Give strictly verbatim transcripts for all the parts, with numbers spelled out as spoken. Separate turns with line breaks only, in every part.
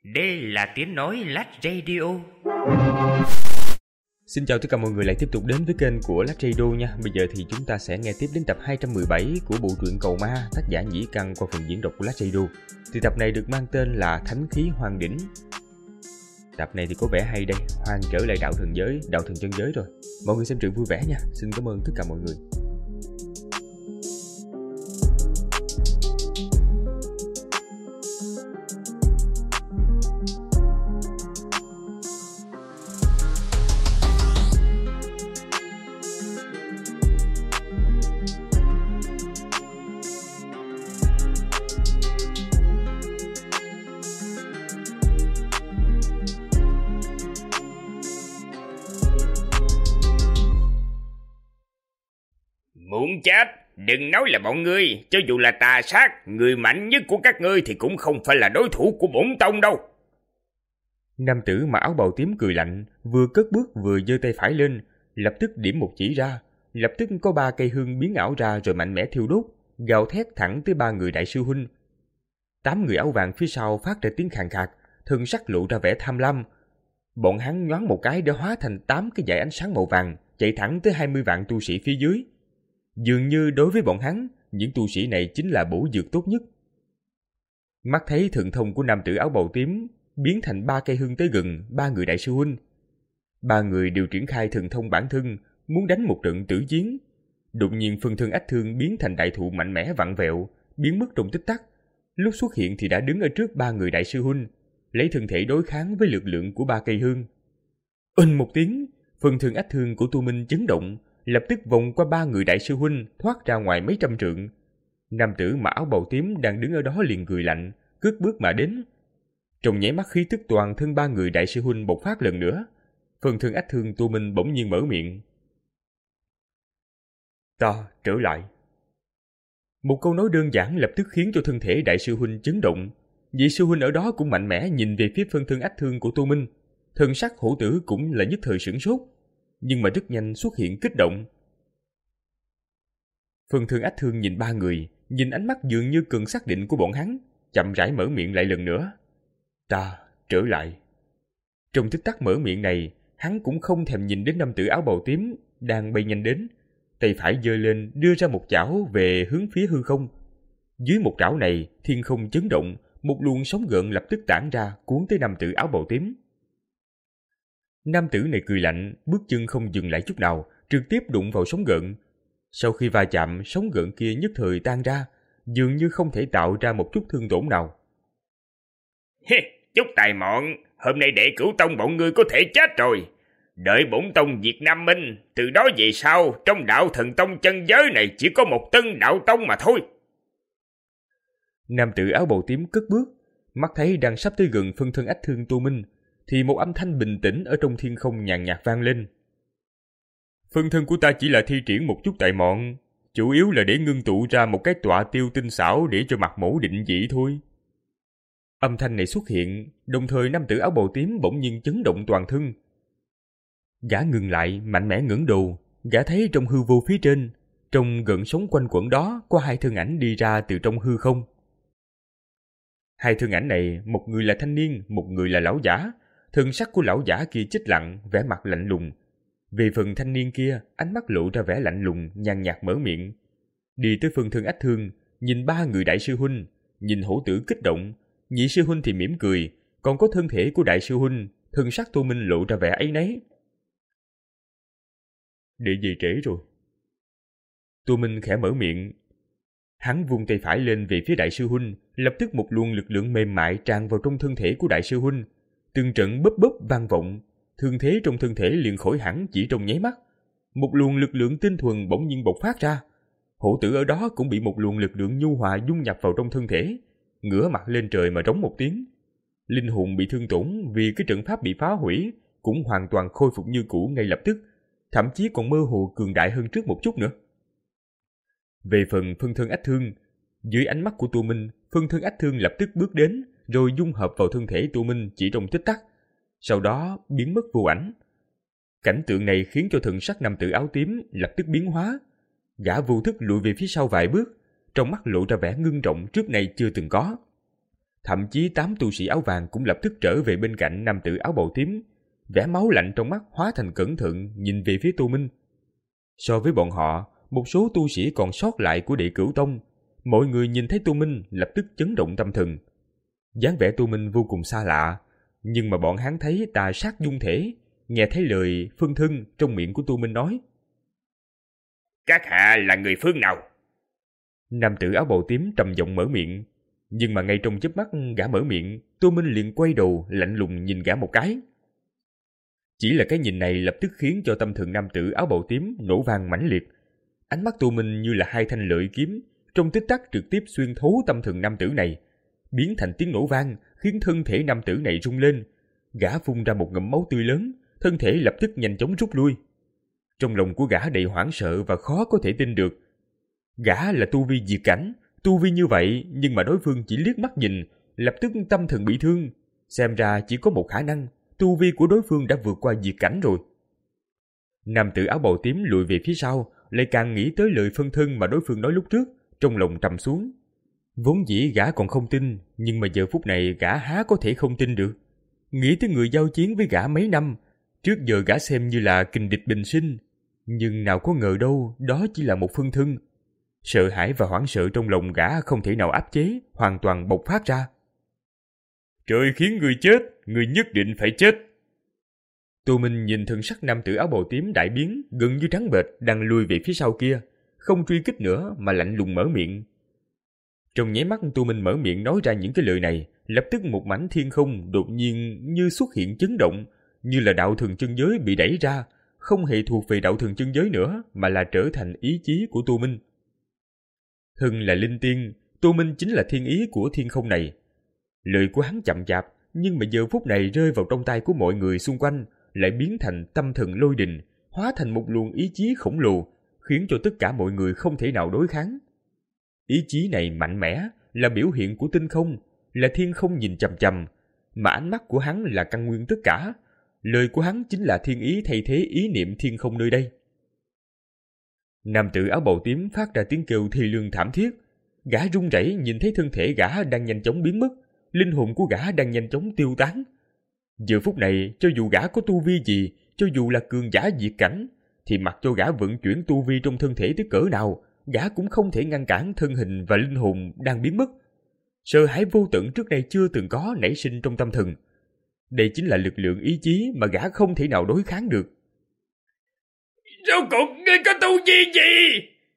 Đây là tiếng nói Lách Radio.
Xin chào tất cả mọi người lại tiếp tục đến với kênh của Lách Radio nha. Bây giờ thì chúng ta sẽ nghe tiếp đến tập hai trăm mười bảy của bộ truyện Cầu Ma, tác giả Nhĩ Căn qua phần diễn đọc của Lách Radio. Thì tập này được mang tên là Thánh Khí Hoang Đỉnh. Tập này thì có vẻ hay đây, Hoang trở lại đạo thần giới, đạo thần chân giới rồi. Mọi người xem truyện vui vẻ nha. Xin cảm ơn tất cả mọi người.
Muốn chết, đừng nói là bọn ngươi, cho dù là tà sát, người mạnh nhất của các ngươi thì cũng không phải là đối thủ của bổn tông đâu.
Nam tử mặc áo bào tím cười lạnh, vừa cất bước vừa giơ tay phải lên, lập tức điểm một chỉ ra, lập tức có ba cây hương biến ảo ra rồi mạnh mẽ thiêu đốt, gào thét thẳng tới ba người đại sư huynh. Tám người áo vàng phía sau phát ra tiếng khàn khạc, thân sắc lộ ra vẻ tham lam. Bọn hắn nhoáng một cái để hóa thành tám cái dải ánh sáng màu vàng, chạy thẳng tới hai mươi vạn tu sĩ phía dưới. Dường như đối với bọn hắn, những tu sĩ này chính là bổ dược tốt nhất. Mắt thấy thần thông của nam tử áo bào tím biến thành ba cây hương tới gần ba người đại sư huynh. Ba người đều triển khai thần thông bản thân, muốn đánh một trận tử chiến. Đột nhiên phân thân ách thương biến thành đại thụ mạnh mẽ vặn vẹo, biến mất trong tích tắc. Lúc xuất hiện thì đã đứng ở trước ba người đại sư huynh, lấy thân thể đối kháng với lực lượng của ba cây hương. Inh một tiếng, phân thân ách thương của Tu Minh chấn động, lập tức vòng qua ba người đại sư huynh, thoát ra ngoài mấy trăm trượng. Nam tử mặc áo bào tím đang đứng ở đó liền cười lạnh, cất bước mà đến. Trong nháy mắt khí tức toàn thân ba người đại sư huynh bộc phát lần nữa. Phần thân ách thương Tu Minh bỗng nhiên mở miệng: "Ta trở lại." Một câu nói đơn giản lập tức khiến cho thân thể đại sư huynh chấn động. Vị sư huynh ở đó cũng mạnh mẽ nhìn về phía phân thân ách thương của Tu Minh. Thân sắc hổ tử cũng là nhất thời sửng sốt, nhưng mà rất nhanh xuất hiện kích động. Phân thân ách thương nhìn ba người, nhìn ánh mắt dường như cần xác định của bọn hắn, chậm rãi mở miệng lại lần nữa: "Ta trở lại." Trong tích tắc mở miệng này, hắn cũng không thèm nhìn đến nam tử áo bào tím đang bay nhanh đến, tay phải giơ lên đưa ra một chảo về hướng phía hư không. Dưới một chảo này, thiên không chấn động, một luồng sóng gợn lập tức tản ra cuốn tới nam tử áo bào tím. Nam tử này cười lạnh, bước chân không dừng lại chút nào, trực tiếp đụng vào sóng gợn. Sau khi va chạm, sóng gợn kia nhất thời tan ra, dường như không thể tạo ra một chút thương tổn nào.
Hê, chút tài mọn, hôm nay đệ cửu tông bọn ngươi có thể chết rồi. Đợi bổn tông diệt Nam Minh, từ đó về sau, trong đạo thần tông chân giới này chỉ có một tân đạo tông mà thôi.
Nam tử áo bào tím cất bước, mắt thấy đang sắp tới gần phân thân ách thương Tu Minh, thì một âm thanh bình tĩnh ở trong thiên không nhàn nhạt vang lên: "Phân thân của ta chỉ là thi triển một chút tài mọn, chủ yếu là để ngưng tụ ra một cái tọa tiêu tinh xảo để cho mặt mẫu định vị thôi." Âm thanh này xuất hiện, đồng thời nam tử áo bào tím bỗng nhiên chấn động toàn thân. Gã ngừng lại, mạnh mẽ ngẩng đầu, gã thấy trong hư vô phía trên, trong gợn sóng quanh quẩn đó có hai thân ảnh đi ra từ trong hư không. Hai thân ảnh này, một người là thanh niên, một người là lão giả. Thân sắc của lão giả kia chết lặng, vẻ mặt lạnh lùng. Về phần thanh niên kia, ánh mắt lộ ra vẻ lạnh lùng, nhàn nhạt mở miệng. Đi tới phân thân ách thương, nhìn ba người đại sư huynh, nhìn hổ tử kích động, nhị sư huynh thì mỉm cười, còn có thân thể của đại sư huynh, thân sắc Tu Minh lộ ra vẻ áy náy. "Để về trễ rồi." Tu Minh khẽ mở miệng. Hắn vung tay phải lên về phía đại sư huynh, lập tức một luồng lực lượng mềm mại tràn vào trong thân thể của đại sư huynh. Từng trận bấp bấp vang vọng, thương thế trong thân thể liền khỏi hẳn chỉ trong nháy mắt. Một luồng lực lượng tinh thuần bỗng nhiên bộc phát ra. Hổ tử ở đó cũng bị một luồng lực lượng nhu hòa dung nhập vào trong thân thể, ngửa mặt lên trời mà rống một tiếng. Linh hồn bị thương tổn vì cái trận pháp bị phá hủy cũng hoàn toàn khôi phục như cũ ngay lập tức, thậm chí còn mơ hồ cường đại hơn trước một chút nữa. Về phần phân thân ách thương, dưới ánh mắt của Tu Minh, phân thân ách thương lập tức bước đến, rồi dung hợp vào thân thể Tu Minh chỉ trong tích tắc, sau đó biến mất vô ảnh. Cảnh tượng này khiến cho thần sắc nam tử áo tím lập tức biến hóa. Gã vô thức lùi về phía sau vài bước, trong mắt lộ ra vẻ ngưng trọng trước nay chưa từng có. Thậm chí tám tu sĩ áo vàng cũng lập tức trở về bên cạnh nam tử áo bào tím, vẻ máu lạnh trong mắt hóa thành cẩn thận nhìn về phía Tô Minh. So với bọn họ, một số tu sĩ còn sót lại của Đệ Cửu Tông, mọi người nhìn thấy Tô Minh lập tức chấn động tâm thần. Dáng vẻ Tô Minh vô cùng xa lạ, nhưng mà bọn hắn thấy tà sát dung thể, nghe thấy lời phân thân trong miệng của Tô Minh nói.
Các hạ là người phương nào?
Nam tử áo bào tím trầm giọng mở miệng, nhưng mà ngay trong chớp mắt gã mở miệng, Tô Minh liền quay đầu lạnh lùng nhìn gã một cái. Chỉ là cái nhìn này lập tức khiến cho tâm thần nam tử áo bào tím nổ vang mãnh liệt. Ánh mắt Tô Minh như là hai thanh lợi kiếm, trong tích tắc trực tiếp xuyên thấu tâm thần nam tử này, biến thành tiếng nổ vang, khiến thân thể nam tử này rung lên. Gã phun ra một ngụm máu tươi lớn, thân thể lập tức nhanh chóng rút lui. Trong lòng của gã đầy hoảng sợ và khó có thể tin được. Gã là tu vi diệt cảnh, tu vi như vậy nhưng mà đối phương chỉ liếc mắt nhìn, lập tức tâm thần bị thương. Xem ra chỉ có một khả năng, tu vi của đối phương đã vượt qua diệt cảnh rồi. Nam tử áo bào tím lùi về phía sau, lại càng nghĩ tới lời phân thân mà đối phương nói lúc trước, trong lòng trầm xuống. Vốn dĩ gã còn không tin, nhưng mà giờ phút này gã há có thể không tin được. Nghĩ tới người giao chiến với gã mấy năm, trước giờ gã xem như là kình địch bình sinh, nhưng nào có ngờ đâu đó chỉ là một phân thân. Sợ hãi và hoảng sợ trong lòng gã không thể nào áp chế, hoàn toàn bộc phát ra.
Trời khiến người chết, người nhất định phải chết.
Tô Minh nhìn thân sắc nam tử áo bào tím đại biến, gần như trắng bệch đang lùi về phía sau kia, không truy kích nữa mà lạnh lùng mở miệng. Trong nháy mắt Tô Minh mở miệng nói ra những cái lời này, lập tức một mảnh thiên không đột nhiên như xuất hiện chấn động, như là đạo thường chân giới bị đẩy ra, không hề thuộc về đạo thường chân giới nữa mà là trở thành ý chí của Tô Minh. Hưng là linh tiên, Tô Minh chính là thiên ý của thiên không này. Lời của hắn chậm chạp, nhưng mà giờ phút này rơi vào trong tay của mọi người xung quanh, lại biến thành tâm thần lôi đình, hóa thành một luồng ý chí khổng lồ, khiến cho tất cả mọi người không thể nào đối kháng. Ý chí này mạnh mẽ, là biểu hiện của tinh không, là thiên không nhìn chằm chằm, mà ánh mắt của hắn là căn nguyên tất cả. Lời của hắn chính là thiên ý thay thế ý niệm thiên không nơi đây. Nam tử áo bào tím phát ra tiếng kêu thê lương thảm thiết. Gã run rẩy nhìn thấy thân thể gã đang nhanh chóng biến mất, linh hồn của gã đang nhanh chóng tiêu tán. Giờ phút này, cho dù gã có tu vi gì, cho dù là cường giả diệt cảnh, thì mặc cho gã vận chuyển tu vi trong thân thể tới cỡ nào, gã cũng không thể ngăn cản thân hình và linh hồn đang biến mất. Sợ hãi vô tận trước đây chưa từng có nảy sinh trong tâm thần. Đây chính là lực lượng ý chí mà gã không thể nào đối kháng được.
Rốt cuộc ngươi có tu vi gì?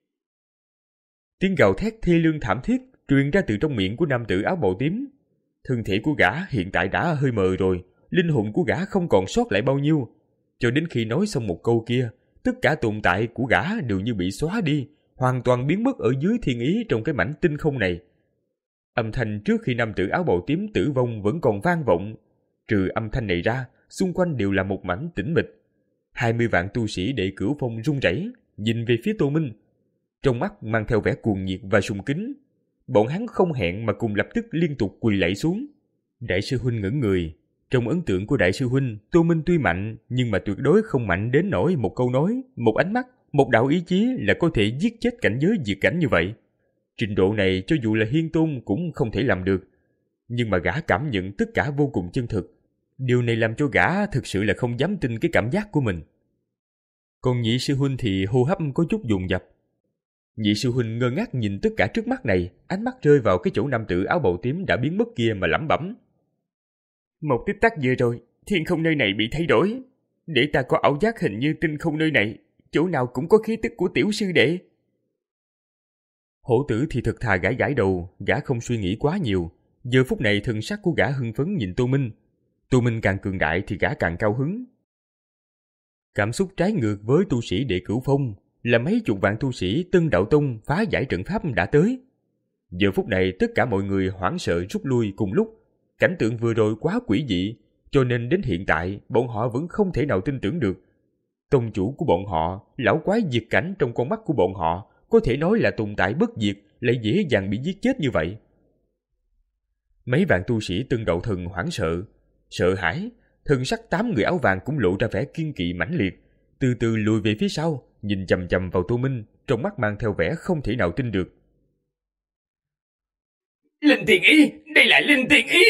Tiếng gào thét thê lương thảm thiết truyền ra từ trong miệng của nam tử áo bào tím. Thân thể của gã hiện tại đã hơi mờ rồi, linh hồn của gã không còn sót lại bao nhiêu. Cho đến khi nói xong một câu kia, tất cả tồn tại của gã đều như bị xóa đi, hoàn toàn biến mất ở dưới thiên ý trong cái mảnh tinh không này. Âm thanh trước khi nam tử áo bào tím tử vong vẫn còn vang vọng. Trừ âm thanh này ra, xung quanh đều là một mảnh tĩnh mịch. Hai mươi vạn tu sĩ Đệ Cửu Phong run rẩy, nhìn về phía Tô Minh, trong mắt mang theo vẻ cuồng nhiệt và sùng kính. Bọn hắn không hẹn mà cùng lập tức liên tục quỳ lạy xuống. Đại sư huynh ngẩn người. Trong ấn tượng của đại sư huynh, Tô Minh tuy mạnh nhưng mà tuyệt đối không mạnh đến nỗi một câu nói, một ánh mắt, một đạo ý chí là có thể giết chết cảnh giới diệt cảnh như vậy. Trình độ này cho dù là Hiên Tôn cũng không thể làm được. Nhưng mà gã cảm nhận tất cả vô cùng chân thực. Điều này làm cho gã thực sự là không dám tin cái cảm giác của mình. Còn nhị sư huynh thì hô hấp có chút dồn dập. Nhị sư huynh ngơ ngác nhìn tất cả trước mắt này, ánh mắt rơi vào cái chỗ nam tử áo bào tím đã biến mất kia mà lẩm bẩm. Một tích tắc vừa rồi, thiên không nơi này bị thay đổi. Để ta có ảo giác hình như tinh không nơi này, chỗ nào cũng có khí tức của tiểu sư đệ. Hổ tử thì thật thà gãi gãi đầu, gã không suy nghĩ quá nhiều. Giờ phút này thần sắc của gã hưng phấn nhìn Tô Minh. Tô Minh càng cường đại thì gã càng cao hứng. Cảm xúc trái ngược với tu sĩ Đệ Cửu Phong là mấy chục vạn tu sĩ Tân Đạo Tông phá giải trận pháp đã tới. Giờ phút này tất cả mọi người hoảng sợ rút lui cùng lúc. Cảnh tượng vừa rồi quá quỷ dị, cho nên đến hiện tại bọn họ vẫn không thể nào tin tưởng được. Tông chủ của bọn họ, lão quái diệt cảnh trong con mắt của bọn họ, có thể nói là tồn tại bất diệt, lại dễ dàng bị giết chết như vậy. Mấy vạn tu sĩ Tân Đạo Thần hoảng sợ, sợ hãi, thần sắc tám người áo vàng cũng lộ ra vẻ kiên kỵ mãnh liệt, từ từ lùi về phía sau, nhìn chằm chằm vào Tô Minh, trong mắt mang theo vẻ không thể nào tin được.
Linh Tiên Ý, đây là Linh Tiên Ý.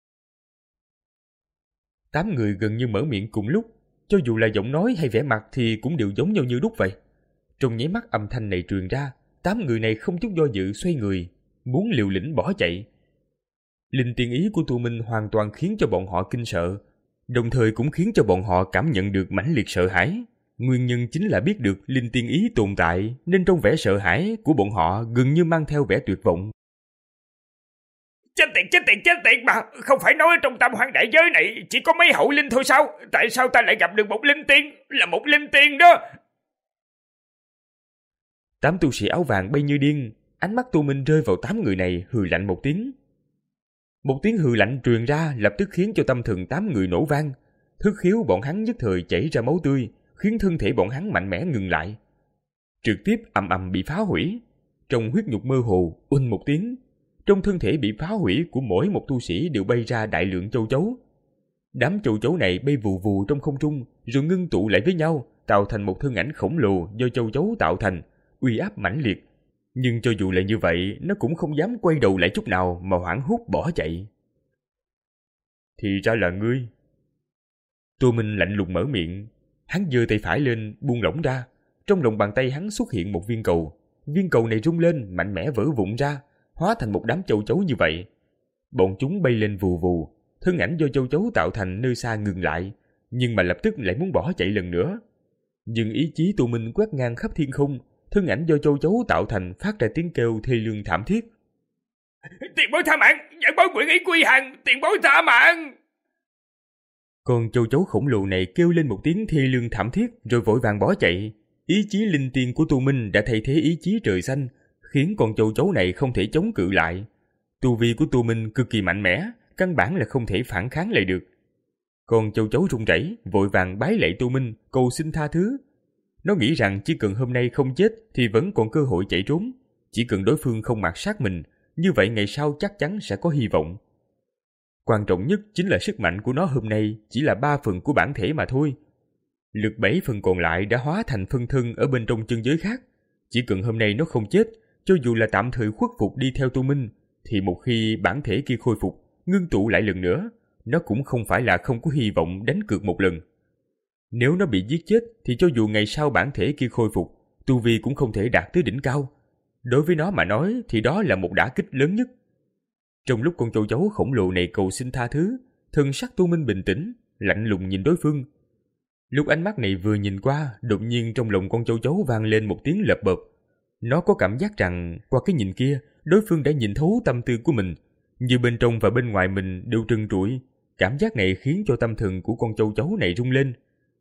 Tám người gần như mở miệng cùng lúc, cho dù là giọng nói hay vẻ mặt thì cũng đều giống nhau như đúc vậy. Trong nháy mắt âm thanh này truyền ra, tám người này không chút do dự xoay người, muốn liều lĩnh bỏ chạy. Linh Tiên Ý của Tu Minh hoàn toàn khiến cho bọn họ kinh sợ, đồng thời cũng khiến cho bọn họ cảm nhận được mãnh liệt sợ hãi. Nguyên nhân chính là biết được Linh Tiên Ý tồn tại, nên trong vẻ sợ hãi của bọn họ gần như mang theo vẻ tuyệt vọng.
Chết tiệt, chết tiệt, chết tiệt mà. Không phải nói trong tam hoang đại giới này chỉ có mấy hậu linh thôi sao? Tại sao ta lại gặp được một linh tiên? Là một linh tiên đó.
Tám tu sĩ áo vàng bay như điên, ánh mắt Tu Minh rơi vào tám người này, hừ lạnh một tiếng. Một tiếng hừ lạnh truyền ra lập tức khiến cho tâm thần tám người nổ vang. Thức khiếu bọn hắn nhất thời chảy ra máu tươi, khiến thân thể bọn hắn mạnh mẽ ngừng lại. Trực tiếp ầm ầm bị phá hủy. Trong huyết nhục mơ hồ, uỳnh một tiếng. Trong thân thể bị phá hủy của mỗi một tu sĩ đều bay ra đại lượng châu chấu. Đám châu chấu này bay vù vù trong không trung, rồi ngưng tụ lại với nhau, tạo thành một thân ảnh khổng lồ do châu chấu tạo thành, uy áp mãnh liệt. Nhưng cho dù là như vậy, nó cũng không dám quay đầu lại chút nào mà hoảng hốt bỏ chạy. Thì ra là ngươi. Tô Minh lạnh lùng mở miệng, hắn giơ tay phải lên buông lỏng ra, trong lòng bàn tay hắn xuất hiện một viên cầu. Viên cầu này rung lên, mạnh mẽ vỡ vụn ra, hóa thành một đám châu chấu như vậy. Bọn chúng bay lên vù vù, thân ảnh do châu chấu tạo thành nơi xa ngừng lại, nhưng mà lập tức lại muốn bỏ chạy lần nữa. Nhưng ý chí Tô Minh quét ngang khắp thiên không, thân ảnh do châu chấu tạo thành phát ra tiếng kêu thê lương thảm thiết.
Tiền bối tha mạng, giảng bối nguyện ý quy hàng, tiền bối tha mạng.
Con châu chấu khổng lồ này kêu lên một tiếng thê lương thảm thiết rồi vội vàng bỏ chạy. Ý chí linh tiên của Tu Minh đã thay thế ý chí trời xanh, khiến con châu chấu này không thể chống cự lại. Tu vi của Tu Minh cực kỳ mạnh mẽ, căn bản là không thể phản kháng lại được. Con châu chấu run rẩy, vội vàng bái lạy Tu Minh, cầu xin tha thứ. Nó nghĩ rằng chỉ cần hôm nay không chết thì vẫn còn cơ hội chạy trốn. Chỉ cần đối phương không mạt sát mình, như vậy ngày sau chắc chắn sẽ có hy vọng. Quan trọng nhất chính là sức mạnh của nó hôm nay chỉ là ba phần của bản thể mà thôi. Lực bảy phần còn lại đã hóa thành phân thân ở bên trong chân giới khác. Chỉ cần hôm nay nó không chết, cho dù là tạm thời khuất phục đi theo Tu Minh, thì một khi bản thể kia khôi phục, ngưng tụ lại lần nữa, nó cũng không phải là không có hy vọng đánh cược một lần. Nếu nó bị giết chết thì cho dù ngày sau bản thể kia khôi phục, tu vi cũng không thể đạt tới đỉnh cao. Đối với nó mà nói thì đó là một đả kích lớn nhất. Trong lúc con châu chấu khổng lồ này cầu xin tha thứ, thần sắc Tu Minh bình tĩnh, lạnh lùng nhìn đối phương. Lúc ánh mắt này vừa nhìn qua, đột nhiên trong lòng con châu chấu vang lên một tiếng lợp bợp. Nó có cảm giác rằng qua cái nhìn kia, đối phương đã nhìn thấu tâm tư của mình, như bên trong và bên ngoài mình đều trần trụi. Cảm giác này khiến cho tâm thần của con châu chấu này rung lên.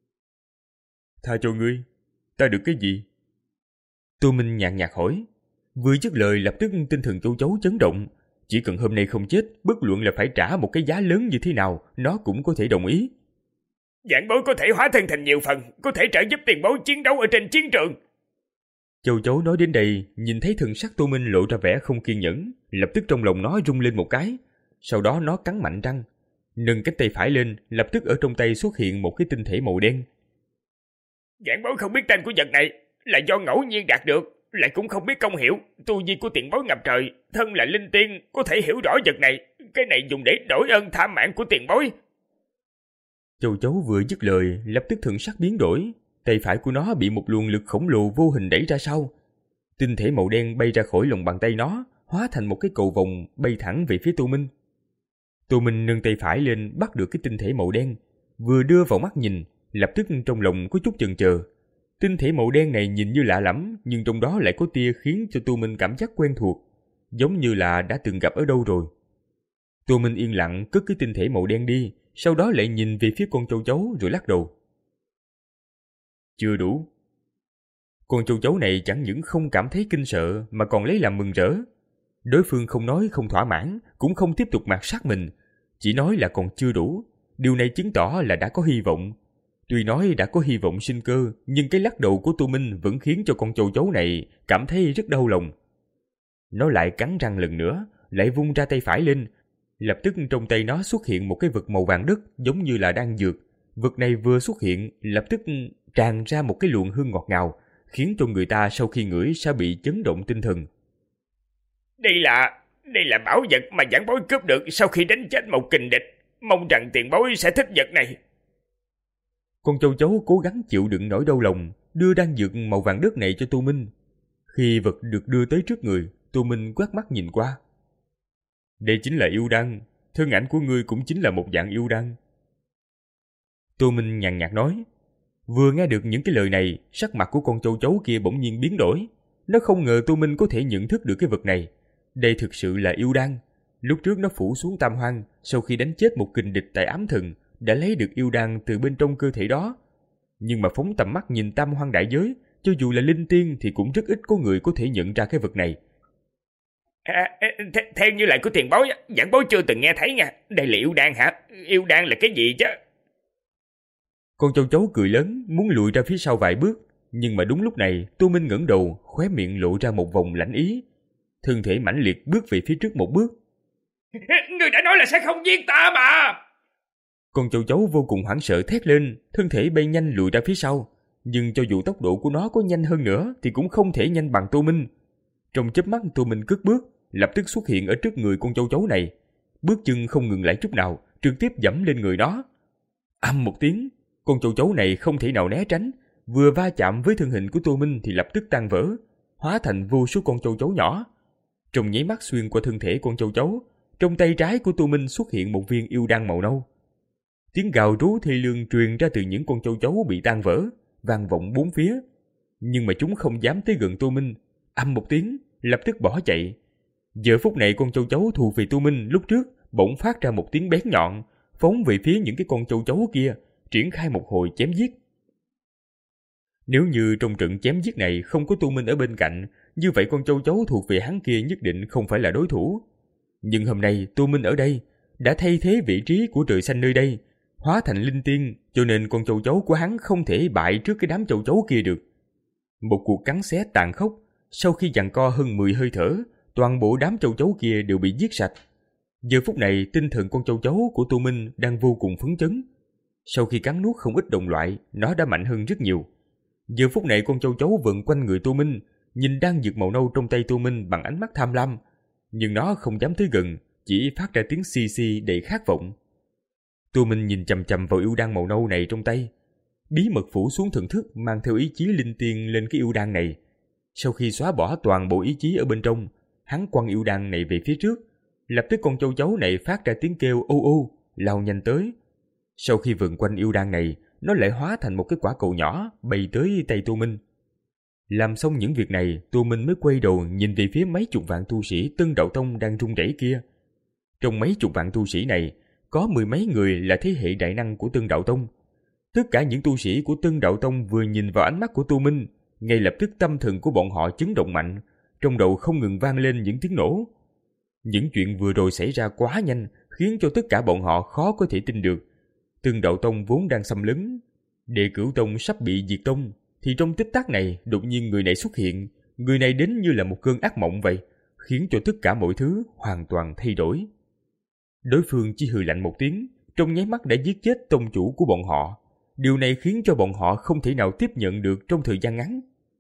Tha cho ngươi, ta được cái gì? Tu Minh nhàn nhạt hỏi. Vừa dứt lời lập tức tinh thần châu chấu chấn động. Chỉ cần hôm nay không chết, bất luận là phải trả một cái giá lớn như thế nào, nó cũng có thể đồng ý.
Giảng bối có thể hóa thân thành nhiều phần, có thể trợ giúp tiền bối chiến đấu ở trên chiến trường.
Châu chấu nói đến đây, nhìn thấy thần sắc Tô Minh lộ ra vẻ không kiên nhẫn, lập tức trong lòng nó rung lên một cái. Sau đó nó cắn mạnh răng, nâng cái tay phải lên, lập tức ở trong tay xuất hiện một cái tinh thể màu đen.
Giảng bối không biết tên của vật này, là do ngẫu nhiên đạt được, lại cũng không biết công hiệu. Tu vi của tiền bối ngập trời, thân là linh tiên, có thể hiểu rõ vật này. Cái này dùng để đổi ơn tha mạng của tiền bối.
Châu chấu vừa dứt lời, lập tức thần sắc biến đổi. Tay phải của nó bị một luồng lực khổng lồ vô hình đẩy ra sau. Tinh thể màu đen bay ra khỏi lòng bàn tay nó, hóa thành một cái cầu vồng bay thẳng về phía Tô Minh. Tô Minh nâng tay phải lên bắt được cái tinh thể màu đen, vừa đưa vào mắt nhìn, lập tức trong lòng có chút chần chờ. Tinh thể màu đen này nhìn như lạ lẫm, nhưng trong đó lại có tia khiến cho Tô Minh cảm giác quen thuộc, giống như là đã từng gặp ở đâu rồi. Tô Minh yên lặng cất cái tinh thể màu đen đi, sau đó lại nhìn về phía con châu chấu rồi lắc đầu. Chưa đủ. Con châu chấu này chẳng những không cảm thấy kinh sợ mà còn lấy làm mừng rỡ. Đối phương không nói không thỏa mãn, cũng không tiếp tục mạt sát mình, chỉ nói là còn chưa đủ. Điều này chứng tỏ là đã có hy vọng. Tuy nói đã có hy vọng sinh cơ, nhưng cái lắc đầu của Tô Minh vẫn khiến cho con châu chấu này cảm thấy rất đau lòng. Nó lại cắn răng lần nữa, lại vung ra tay phải lên. Lập tức trong tay nó xuất hiện một cái vật màu vàng đất giống như là đan dược. Vật này vừa xuất hiện, lập tức tràn ra một cái luồng hương ngọt ngào, khiến cho người ta sau khi ngửi sẽ bị chấn động tinh thần.
Đây là... Đây là bảo vật mà giảng bối cướp được sau khi đánh chết một kình địch. Mong rằng tiền bối sẽ thích vật này.
Con châu chấu cố gắng chịu đựng nỗi đau lòng, đưa đan dược màu vàng đất này cho Tô Minh. Khi vật được đưa tới trước người, Tô Minh quét mắt nhìn qua. Đây chính là yêu đan, thân ảnh của ngươi cũng chính là một dạng yêu đan. Tô Minh nhàn nhạt nói. Vừa nghe được những cái lời này, sắc mặt của con châu chấu kia bỗng nhiên biến đổi. Nó không ngờ Tô Minh có thể nhận thức được cái vật này. Đây thực sự là yêu đan. Lúc trước nó phủ xuống Tam Hoang, sau khi đánh chết một kình địch tại ám thần, đã lấy được yêu đan từ bên trong cơ thể đó. Nhưng mà phóng tầm mắt nhìn Tam Hoang đại giới, cho dù là linh tiên thì cũng rất ít có người có thể nhận ra cái vật này.
À, th- theo như lời của tiền bối, giảng bối chưa từng nghe thấy nha. Đây là yêu đan hả? Yêu đan là cái gì chứ?
Con châu chấu cười lớn, muốn lùi ra phía sau vài bước. Nhưng mà đúng lúc này, Tô Minh ngẩng đầu, khóe miệng lộ ra một vòng lãnh ý. Thân thể mãnh liệt bước về phía trước một bước.
Ngươi đã nói là sẽ không giết ta mà!
Con châu chấu vô cùng hoảng sợ thét lên, thân thể bay nhanh lùi ra phía sau. Nhưng cho dù tốc độ của nó có nhanh hơn nữa thì cũng không thể nhanh bằng Tô Minh. Trong chớp mắt Tô Minh cất bước, lập tức xuất hiện ở trước người con châu chấu này. Bước chân không ngừng lại chút nào, trực tiếp giẫm lên người nó. Ầm một tiếng, con châu chấu này không thể nào né tránh, vừa va chạm với thân hình của Tô Minh thì lập tức tan vỡ, hóa thành vô số con châu chấu nhỏ. Trong nháy mắt xuyên qua thân thể con châu chấu, trong tay trái của Tô Minh xuất hiện một viên yêu đan màu nâu. Tiếng gào rú thê lương truyền ra từ những con châu chấu bị tan vỡ, vang vọng bốn phía. Nhưng mà chúng không dám tới gần Tô Minh, ầm một tiếng, lập tức bỏ chạy. Giờ phút này con châu chấu thuộc về Tô Minh lúc trước bỗng phát ra một tiếng bén nhọn, phóng về phía những cái con châu chấu kia, triển khai một hồi chém giết. Nếu như trong trận chém giết này không có Tô Minh ở bên cạnh, như vậy con châu chấu thuộc về hắn kia nhất định không phải là đối thủ. Nhưng hôm nay Tô Minh ở đây, đã thay thế vị trí của trời xanh nơi đây, hóa thành linh tiên, cho nên con châu chấu của hắn không thể bại trước cái đám châu chấu kia được. Một cuộc cắn xé tàn khốc, sau khi giằng co hơn mười hơi thở, toàn bộ đám châu chấu kia đều bị giết sạch. Giờ phút này tinh thần con châu chấu của Tô Minh đang vô cùng phấn chấn. Sau khi cắn nuốt không ít đồng loại, nó đã mạnh hơn rất nhiều. Giờ phút này con châu chấu vần quanh người Tô Minh, nhìn đan dược màu nâu trong tay Tô Minh bằng ánh mắt tham lam. Nhưng nó không dám tới gần, chỉ phát ra tiếng xì xì đầy khát vọng. Tô Minh nhìn chằm chằm vào yêu đan màu nâu này trong tay, bí mật phủ xuống thần thức mang theo ý chí linh tiên lên cái yêu đan này. Sau khi xóa bỏ toàn bộ ý chí ở bên trong, hắn quăng yêu đan này về phía trước. Lập tức con châu chấu này phát ra tiếng kêu ô ô, lao nhanh tới. Sau khi vần quanh yêu đan này, nó lại hóa thành một cái quả cầu nhỏ bay tới tay Tô Minh. Làm xong những việc này, Tô Minh mới quay đầu nhìn về phía mấy chục vạn tu sĩ Tân Đạo Tông đang run rẩy kia. Trong mấy chục vạn tu sĩ này, có mười mấy người là thế hệ đại năng của Tân Đạo Tông. Tất cả những tu sĩ của Tân Đạo Tông vừa nhìn vào ánh mắt của Tô Minh, ngay lập tức tâm thần của bọn họ chấn động mạnh, trong đầu không ngừng vang lên những tiếng nổ. Những chuyện vừa rồi xảy ra quá nhanh, khiến cho tất cả bọn họ khó có thể tin được. Tân Đạo Tông vốn đang xâm lấn, Đệ Cửu Tông sắp bị diệt tông, thì trong tích tắc này đột nhiên người này xuất hiện. Người này đến như là một cơn ác mộng vậy, khiến cho tất cả mọi thứ hoàn toàn thay đổi. Đối phương chỉ hừ lạnh một tiếng, trong nháy mắt đã giết chết tông chủ của bọn họ. Điều này khiến cho bọn họ không thể nào tiếp nhận được trong thời gian ngắn.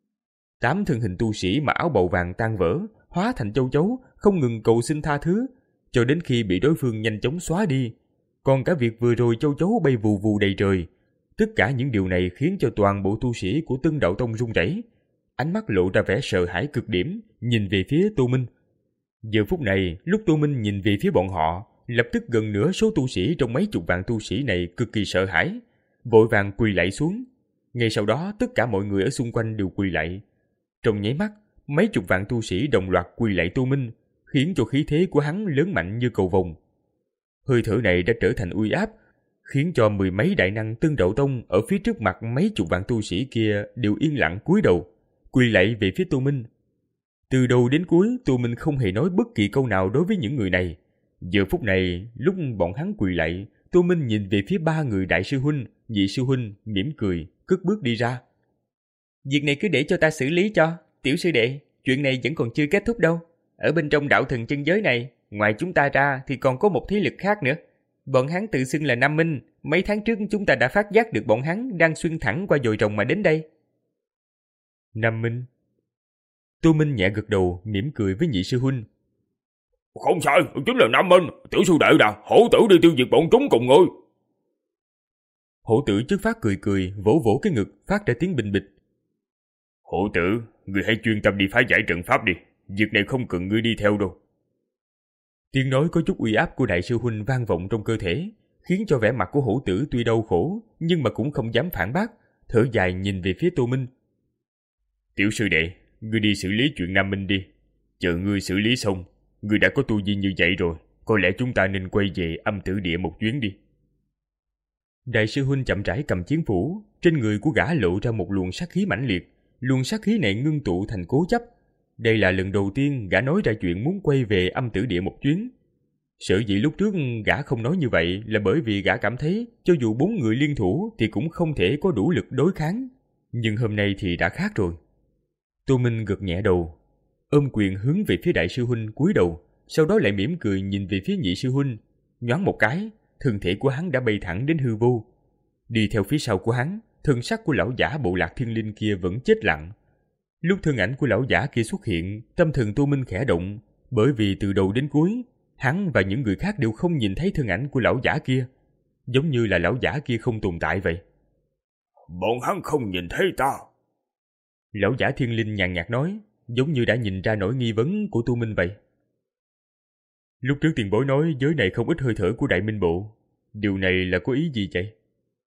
Tám thân hình tu sĩ mà áo bào vàng tan vỡ, hóa thành châu chấu, không ngừng cầu xin tha thứ, cho đến khi bị đối phương nhanh chóng xóa đi. Còn cả việc vừa rồi châu chấu bay vù vù đầy trời, tất cả những điều này khiến cho toàn bộ tu sĩ của Tân Đạo Tông run rẩy, ánh mắt lộ ra vẻ sợ hãi cực điểm, nhìn về phía Tô Minh. Giờ phút này, lúc Tô Minh nhìn về phía bọn họ, lập tức gần nửa số tu sĩ trong mấy chục vạn tu sĩ này cực kỳ sợ hãi, vội vàng quỳ lạy xuống. Ngay sau đó, tất cả mọi người ở xung quanh đều quỳ lạy. Trong nháy mắt, mấy chục vạn tu sĩ đồng loạt quỳ lạy Tô Minh, khiến cho khí thế của hắn lớn mạnh như cầu vồng. Hơi thở này đã trở thành uy áp, khiến cho mười mấy đại năng Tân Đạo Tông ở phía trước mặt mấy chục vạn tu sĩ kia đều yên lặng cúi đầu, quỳ lạy về phía Tô Minh. Từ đầu đến cuối, Tô Minh không hề nói bất kỳ câu nào đối với những người này. Giờ phút này, lúc bọn hắn quỳ lạy, Tô Minh nhìn về phía ba người đại sư huynh, nhị sư huynh, mỉm cười, cất bước đi ra. Việc này cứ để cho ta xử lý cho, tiểu sư đệ, chuyện này vẫn còn chưa kết thúc đâu. Ở bên trong đạo thần chân giới này, ngoài chúng ta ra thì còn có một thế lực khác nữa. Bọn hắn tự xưng là Nam Minh, mấy tháng trước chúng ta đã phát giác được bọn hắn đang xuyên thẳng qua đồi rồng mà đến đây. Nam Minh? Tô Minh nhẹ gật đầu, mỉm cười với nhị sư huynh.
Không sai, chính là Nam Minh, tiểu sư đệ nè, hổ tử đi tiêu diệt bọn chúng cùng ngươi.
Hổ tử chất phát cười cười, vỗ vỗ cái ngực, phát ra tiếng bình bịch.
Hổ tử, ngươi hãy chuyên tâm đi phá giải trận pháp đi, việc này không cần ngươi đi theo đâu.
Tiếng nói có chút uy áp của đại sư huynh vang vọng trong cơ thể, khiến cho vẻ mặt của hổ tử tuy đau khổ, nhưng mà cũng không dám phản bác, thở dài nhìn về phía Tô Minh.
Tiểu sư đệ, ngươi đi xử lý chuyện Nam Minh đi. Chờ ngươi xử lý xong, ngươi đã có tu vi như vậy rồi, có lẽ chúng ta nên quay về âm tử địa một chuyến đi.
Đại sư huynh chậm rãi cầm chiến phủ, trên người của gã lộ ra một luồng sát khí mãnh liệt, luồng sát khí này ngưng tụ thành cố chấp. Đây là lần đầu tiên gã nói ra chuyện muốn quay về âm tử địa một chuyến. Sở dĩ lúc trước gã không nói như vậy là bởi vì gã cảm thấy cho dù bốn người liên thủ thì cũng không thể có đủ lực đối kháng. Nhưng hôm nay thì đã khác rồi. Tô Minh gật nhẹ đầu, ôm quyền hướng về phía đại sư huynh cúi đầu, sau đó lại mỉm cười nhìn về phía nhị sư huynh. Nhoáng một cái, thân thể của hắn đã bay thẳng đến hư vô. Đi theo phía sau của hắn, thân sắc của lão giả bộ lạc thiên linh kia vẫn chết lặng. Lúc thân ảnh của lão giả kia xuất hiện, tâm thần Tô Minh khẽ động, bởi vì từ đầu đến cuối, hắn và những người khác đều không nhìn thấy thân ảnh của lão giả kia, giống như là lão giả kia không tồn tại vậy.
Bọn hắn không nhìn thấy ta.
Lão giả thiên linh nhàn nhạt nói, giống như đã nhìn ra nỗi nghi vấn của Tô Minh vậy. Lúc trước tiền bối nói giới này không ít hơi thở của Đại Minh Bộ, điều này là có ý gì vậy?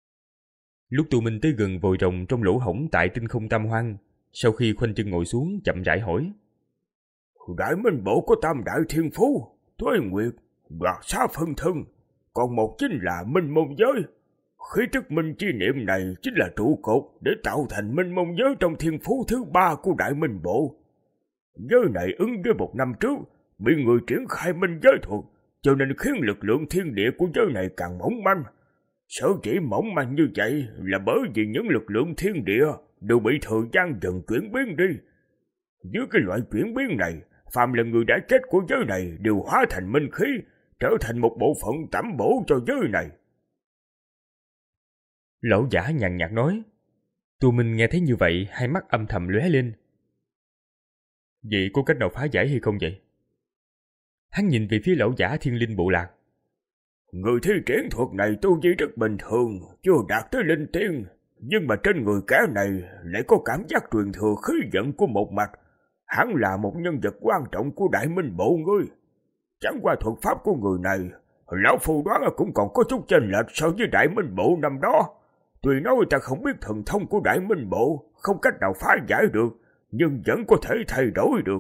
Lúc Tô Minh tới gần vòi rồng trong lỗ hổng tại tinh không tam hoang, sau khi khoanh chân ngồi xuống chậm rãi hỏi.
Đại Minh Bộ có tam đại thiên phú, tuế nguyệt, đoạt xá phân thân, còn một chính là minh môn giới. Khí tức minh chi niệm này chính là trụ cột để tạo thành minh môn giới trong thiên phú thứ ba của Đại Minh Bộ. Giới này ứng với một năm trước, bị người triển khai minh giới thuật, cho nên khiến lực lượng thiên địa của giới này càng mỏng manh. Sở dĩ mỏng manh như vậy là bởi vì những lực lượng thiên địa đều bị thời gian dần chuyển biến đi. Dưới cái loại chuyển biến này, phàm là người đã chết của giới này đều hóa thành minh khí, trở thành một bộ phận tẩm bổ cho giới này.
Lão giả nhàn nhạt nói. Tô Minh nghe thấy như vậy, hai mắt âm thầm lóe lên. Vậy có cách nào phá giải hay không vậy? Hắn nhìn về phía lão giả thiên linh bộ lạc.
Người thi triển thuật này tu vi rất bình thường, chưa đạt tới linh tiên, nhưng mà trên người kẻ này lại có cảm giác truyền thừa khí vận của một mạch. Hắn là một nhân vật quan trọng của Đại Minh Bộ ngươi. Chẳng qua thuật pháp của người này, lão phu đoán cũng còn có chút chênh lệch so với Đại Minh Bộ năm đó. Tuy nói ta không biết thần thông của Đại Minh Bộ, không cách nào phá giải được, nhưng vẫn có thể thay đổi được.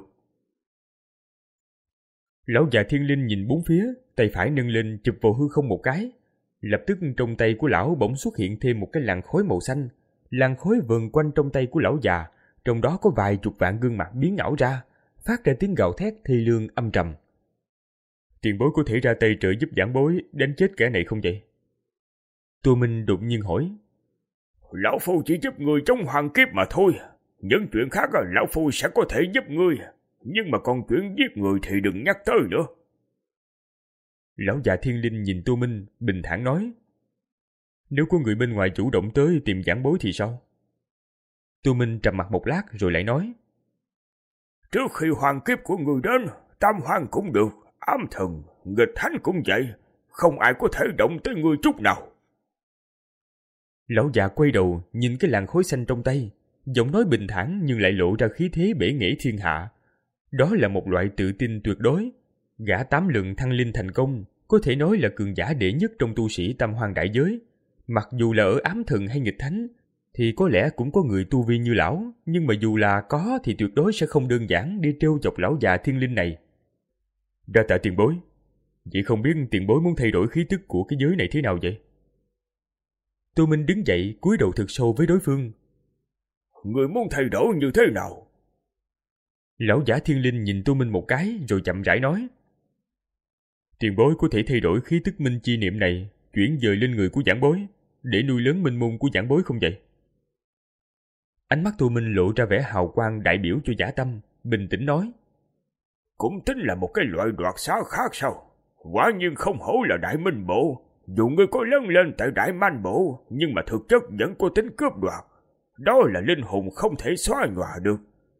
Lão già thiên linh nhìn bốn phía, tay phải nâng lên chụp vào hư không một cái. Lập tức trong tay của lão bỗng xuất hiện thêm một cái làn khói màu xanh. Làn khói vần quanh trong tay của lão già, trong đó có vài chục vạn gương mặt biến ảo ra, phát ra tiếng gào thét thê lương âm trầm. Tiền bối có thể ra tay trợ giúp giảng bối đánh chết kẻ này không vậy? Tô Minh đột nhiên hỏi.
Lão phu chỉ giúp người trong hoàng kiếp mà thôi. Những chuyện khác lão phu sẽ có thể giúp ngươi, nhưng mà còn chuyện giết người thì đừng nhắc tới nữa.
Lão già thiên linh nhìn Tô Minh, bình thản nói. Nếu có người bên ngoài chủ động tới tìm giảng bối thì sao? Tô Minh trầm mặt một lát rồi lại nói.
Trước khi hoàng kiếp của người đến, tam hoàng cũng được, ám thần, nghịch thánh cũng vậy, không ai có thể động tới người chút nào.
Lão già quay đầu nhìn cái làn khói xanh trong tay, giọng nói bình thản nhưng lại lộ ra khí thế bể nghệ thiên hạ. Đó là một loại tự tin tuyệt đối. Gã tám lần thăng linh thành công, có thể nói là cường giả đệ nhất trong tu sĩ tam hoang đại giới. Mặc dù là ở ám thần hay nghịch thánh, thì có lẽ cũng có người tu vi như lão, nhưng mà dù là có thì tuyệt đối sẽ không đơn giản đi trêu chọc lão già thiên linh này. Đa tạ tiền bối. Vậy không biết tiền bối muốn thay đổi khí tức của cái giới này thế nào vậy? Tô Minh đứng dậy cúi đầu thực sâu với đối phương.
Người muốn thay đổi như thế nào?
Lão giả thiên linh nhìn Tô Minh một cái rồi chậm rãi nói. Tiền bối có thể thay đổi khí tức minh chi niệm này, chuyển dời lên người của giảng bối, để nuôi lớn minh môn của giảng bối không vậy? Ánh mắt Tô Minh lộ ra vẻ hào quang đại biểu cho dã tâm, bình tĩnh nói.
Cũng tính là một cái loại đoạt xá khác sao? Quả nhiên không hổ là Đại Minh Bộ. Dù ngươi có lớn lên tại Đại Man Bộ, nhưng mà thực chất vẫn có tính cướp đoạt. Đó là linh hồn không thể xóa nhòa được.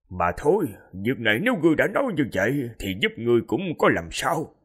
Mà thôi, việc này nếu ngươi đã nói như vậy thì giúp ngươi cũng có làm sao.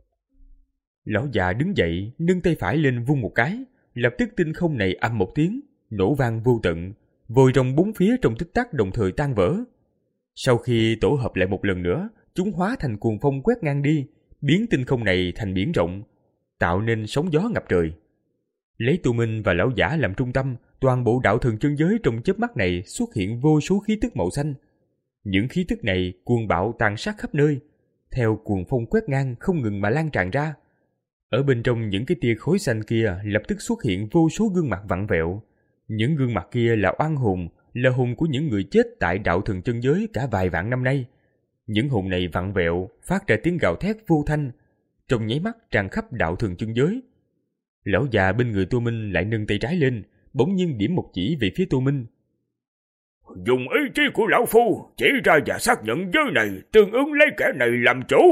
Lão già đứng dậy, nâng tay phải lên vung một cái, lập tức tinh không này ầm một tiếng, nổ vang vô tận, vòi rồng bốn phía trong tích tắc đồng thời tan vỡ. Sau khi tổ hợp lại một lần nữa, chúng hóa thành cuồng phong quét ngang đi, biến tinh không này thành biển rộng, tạo nên sóng gió ngập trời. Lấy Tu Minh và lão giả làm trung tâm, toàn bộ đạo thần chân giới trong chớp mắt này xuất hiện vô số khí tức màu xanh. Những khí tức này cuồng bạo tàn sát khắp nơi, theo cuồng phong quét ngang không ngừng mà lan tràn ra. Ở bên trong những cái tia khối xanh kia lập tức xuất hiện vô số gương mặt vặn vẹo. Những gương mặt kia là oan hồn, là hồn của những người chết tại đạo thần chân giới cả vài vạn năm nay. Những hồn này vặn vẹo, phát ra tiếng gào thét vô thanh, trong nháy mắt tràn khắp đạo thần chân giới. Lão già bên người Tô Minh lại nâng tay trái lên, bỗng nhiên điểm một chỉ về phía Tô Minh.
Dùng ý chí của lão phu chỉ ra và xác nhận giới này tương ứng lấy kẻ này làm chủ.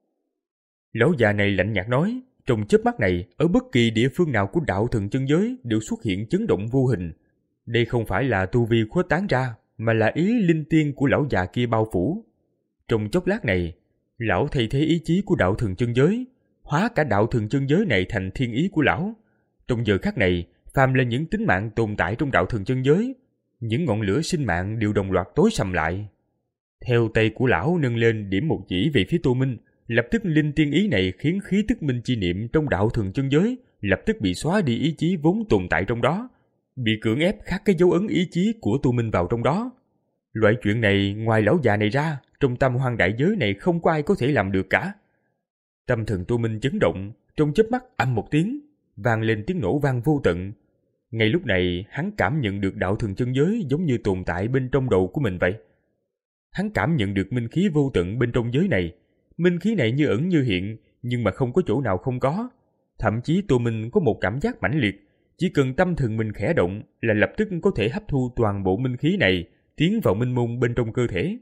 Lão già này lạnh nhạt nói, trong chớp mắt này, ở bất kỳ địa phương nào của đạo thần chân giới đều xuất hiện chấn động vô hình. Đây không phải là tu vi khuếch tán ra, mà là ý linh tiên của lão già kia bao phủ. Trong chốc lát này, lão thay thế ý chí của đạo thần chân giới, hóa cả đạo thần chân giới này thành thiên ý của lão. Trong giờ khắc này, phàm là những tính mạng tồn tại trong đạo thần chân giới, những ngọn lửa sinh mạng đều đồng loạt tối sầm lại. Theo tay của lão nâng lên điểm một chỉ về phía Tô Minh, lập tức linh tiên ý này khiến khí tức minh chi niệm trong đạo thần chân giới lập tức bị xóa đi ý chí vốn tồn tại trong đó, bị cưỡng ép khắc cái dấu ấn ý chí của Tô Minh vào trong đó. Loại chuyện này ngoài lão già này ra, trong tam hoang đại giới này không có ai có thể làm được cả. Tâm thần Tô Minh chấn động, trong chớp mắt ầm một tiếng, vang lên tiếng nổ vang vô tận. Ngay lúc này, hắn cảm nhận được đạo thần chân giới giống như tồn tại bên trong đầu của mình vậy. Hắn cảm nhận được minh khí vô tận bên trong giới này. Minh khí này như ẩn như hiện, nhưng mà không có chỗ nào không có. Thậm chí Tô Minh có một cảm giác mãnh liệt, chỉ cần tâm thần mình khẽ động là lập tức có thể hấp thu toàn bộ minh khí này, tiến vào minh môn bên trong cơ thể.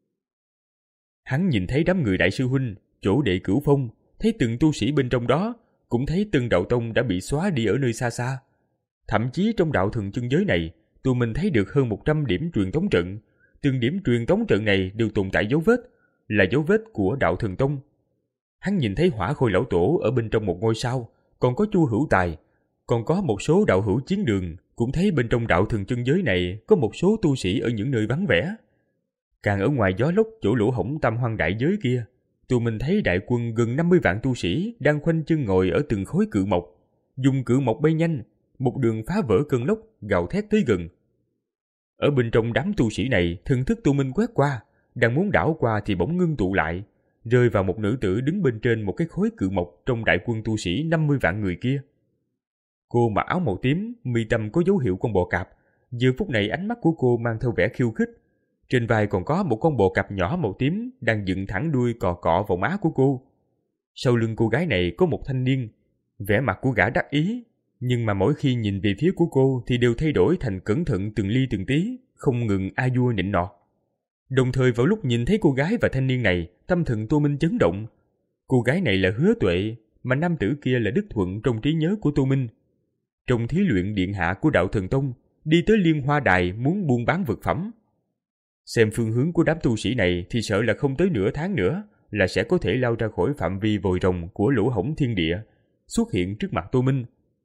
Hắn nhìn thấy đám người đại sư huynh, chỗ đệ cửu phong, thấy từng tu sĩ bên trong đó, cũng thấy từng đạo tông đã bị xóa đi ở nơi xa xa. Thậm chí trong đạo thần chân giới này, tụi mình thấy được hơn một trăm điểm truyền tống trận. Từng điểm truyền tống trận này đều tồn tại dấu vết, là dấu vết của đạo thần tông. Hắn nhìn thấy hỏa khôi lão tổ ở bên trong một ngôi sao, còn có Chu Hữu Tài, còn có một số đạo hữu chiến đường, cũng thấy bên trong đạo thần chân giới này có một số tu sĩ ở những nơi vắng vẻ. Càng ở ngoài gió lốc chỗ lỗ hổng tam hoang đại giới kia, tụi mình thấy đại quân gần năm mươi vạn tu sĩ đang khoanh chân ngồi ở từng khối cự mộc, dùng cự mộc bay nhanh, một đường phá vỡ cơn lốc, gào thét tới gần. Ở bên trong đám tu sĩ này, thần thức Tô Minh quét qua, đang muốn đảo qua thì bỗng ngưng tụ lại, rơi vào một nữ tử đứng bên trên một cái khối cự mộc trong đại quân tu sĩ năm mươi vạn người kia. Cô mặc áo màu tím, mi tâm có dấu hiệu con bò cạp. Giờ phút này ánh mắt của cô mang theo vẻ khiêu khích. Trên vai còn có một con bò cạp nhỏ màu tím đang dựng thẳng đuôi cọ cọ vào má của cô. Sau lưng cô gái này có một thanh niên, vẻ mặt của gã đắc ý, nhưng mà mỗi khi nhìn về phía của cô thì đều thay đổi thành cẩn thận từng ly từng tí, không ngừng a vua nịnh nọt. Đồng thời vào lúc nhìn thấy cô gái và thanh niên này, tâm thần Tô Minh chấn động. Cô gái này là Hứa Tuệ, mà nam tử kia là Đức Thuận trong trí nhớ của Tô Minh. Trong thí luyện điện hạ của đạo thần tông, đi tới Liên Hoa Đài muốn buôn bán vật phẩm. Xem phương hướng của đám tu sĩ này thì sợ là không tới nửa tháng nữa là sẽ có thể lao ra khỏi phạm vi vòi rồng của lỗ hổng thiên địa, xuất hiện trước mặt Tô Minh.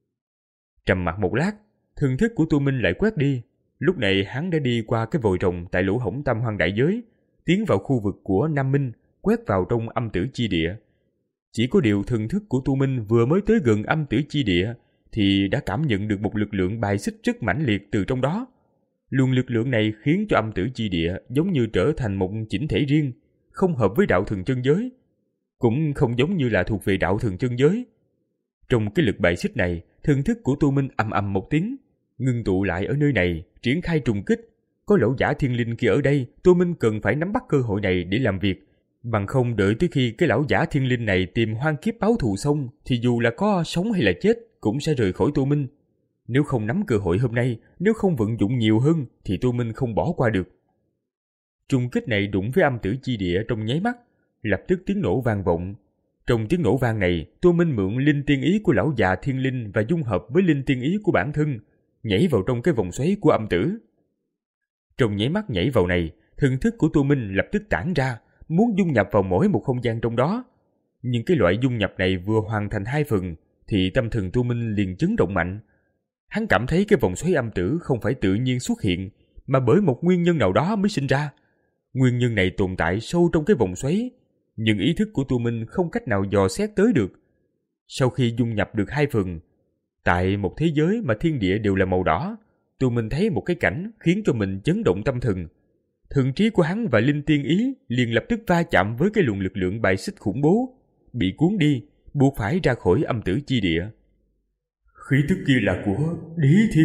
Trầm mặc một lát, thần thức của Tô Minh lại quét đi. Lúc này hắn đã đi qua cái vòi rồng tại lỗ hổng tam hoang đại giới, tiến vào khu vực của Nam Minh, quét vào trong âm tử chi địa. Chỉ có điều thần thức của Tô Minh vừa mới tới gần âm tử chi địa thì đã cảm nhận được một lực lượng bài xích rất mãnh liệt từ trong đó. Luồng lực lượng này khiến cho âm tử chi địa giống như trở thành một chỉnh thể riêng, không hợp với đạo thần chân giới, cũng không giống như là thuộc về đạo thần chân giới. Trong cái lực bài xích này, thần thức của Tô Minh ầm ầm một tiếng, ngưng tụ lại ở nơi này, triển khai trùng kích. Có lão giả thiên linh kia ở đây, Tô Minh cần phải nắm bắt cơ hội này để làm việc, bằng không đợi tới khi cái lão giả thiên linh này tìm hoang kiếp báo thù xong thì dù là có sống hay là chết cũng sẽ rời khỏi Tô Minh. Nếu không nắm cơ hội hôm nay, nếu không vận dụng nhiều hơn thì Tô Minh không bỏ qua được. Trùng kích này đụng với âm tử chi địa trong nháy mắt, lập tức tiếng nổ vang vọng. Trong tiếng nổ vang này, Tô Minh mượn linh tiên ý của lão già thiên linh và dung hợp với linh tiên ý của bản thân, nhảy vào trong cái vòng xoáy của âm tử. Trong nháy mắt nhảy vào này, Thần thức của Tô Minh lập tức tản ra, muốn dung nhập vào mỗi một không gian trong đó. Nhưng cái loại dung nhập này vừa hoàn thành hai phần, thì tâm thần Tô Minh liền chấn động mạnh. Hắn cảm thấy cái vòng xoáy âm tử không phải tự nhiên xuất hiện, mà bởi một nguyên nhân nào đó mới sinh ra. Nguyên nhân này tồn tại sâu trong cái vòng xoáy, nhưng ý thức của Tô Minh không cách nào dò xét tới được. Sau khi dung nhập được hai phần, tại một thế giới mà thiên địa đều là màu đỏ, Tô Minh thấy một cái cảnh khiến cho mình chấn động tâm thần. Thần trí của hắn và linh tiên ý liền lập tức va chạm với cái luồng lực lượng bài xích khủng bố, bị cuốn đi, buộc phải ra khỏi âm tử chi địa. Khí tức kia là của Đế Thiên.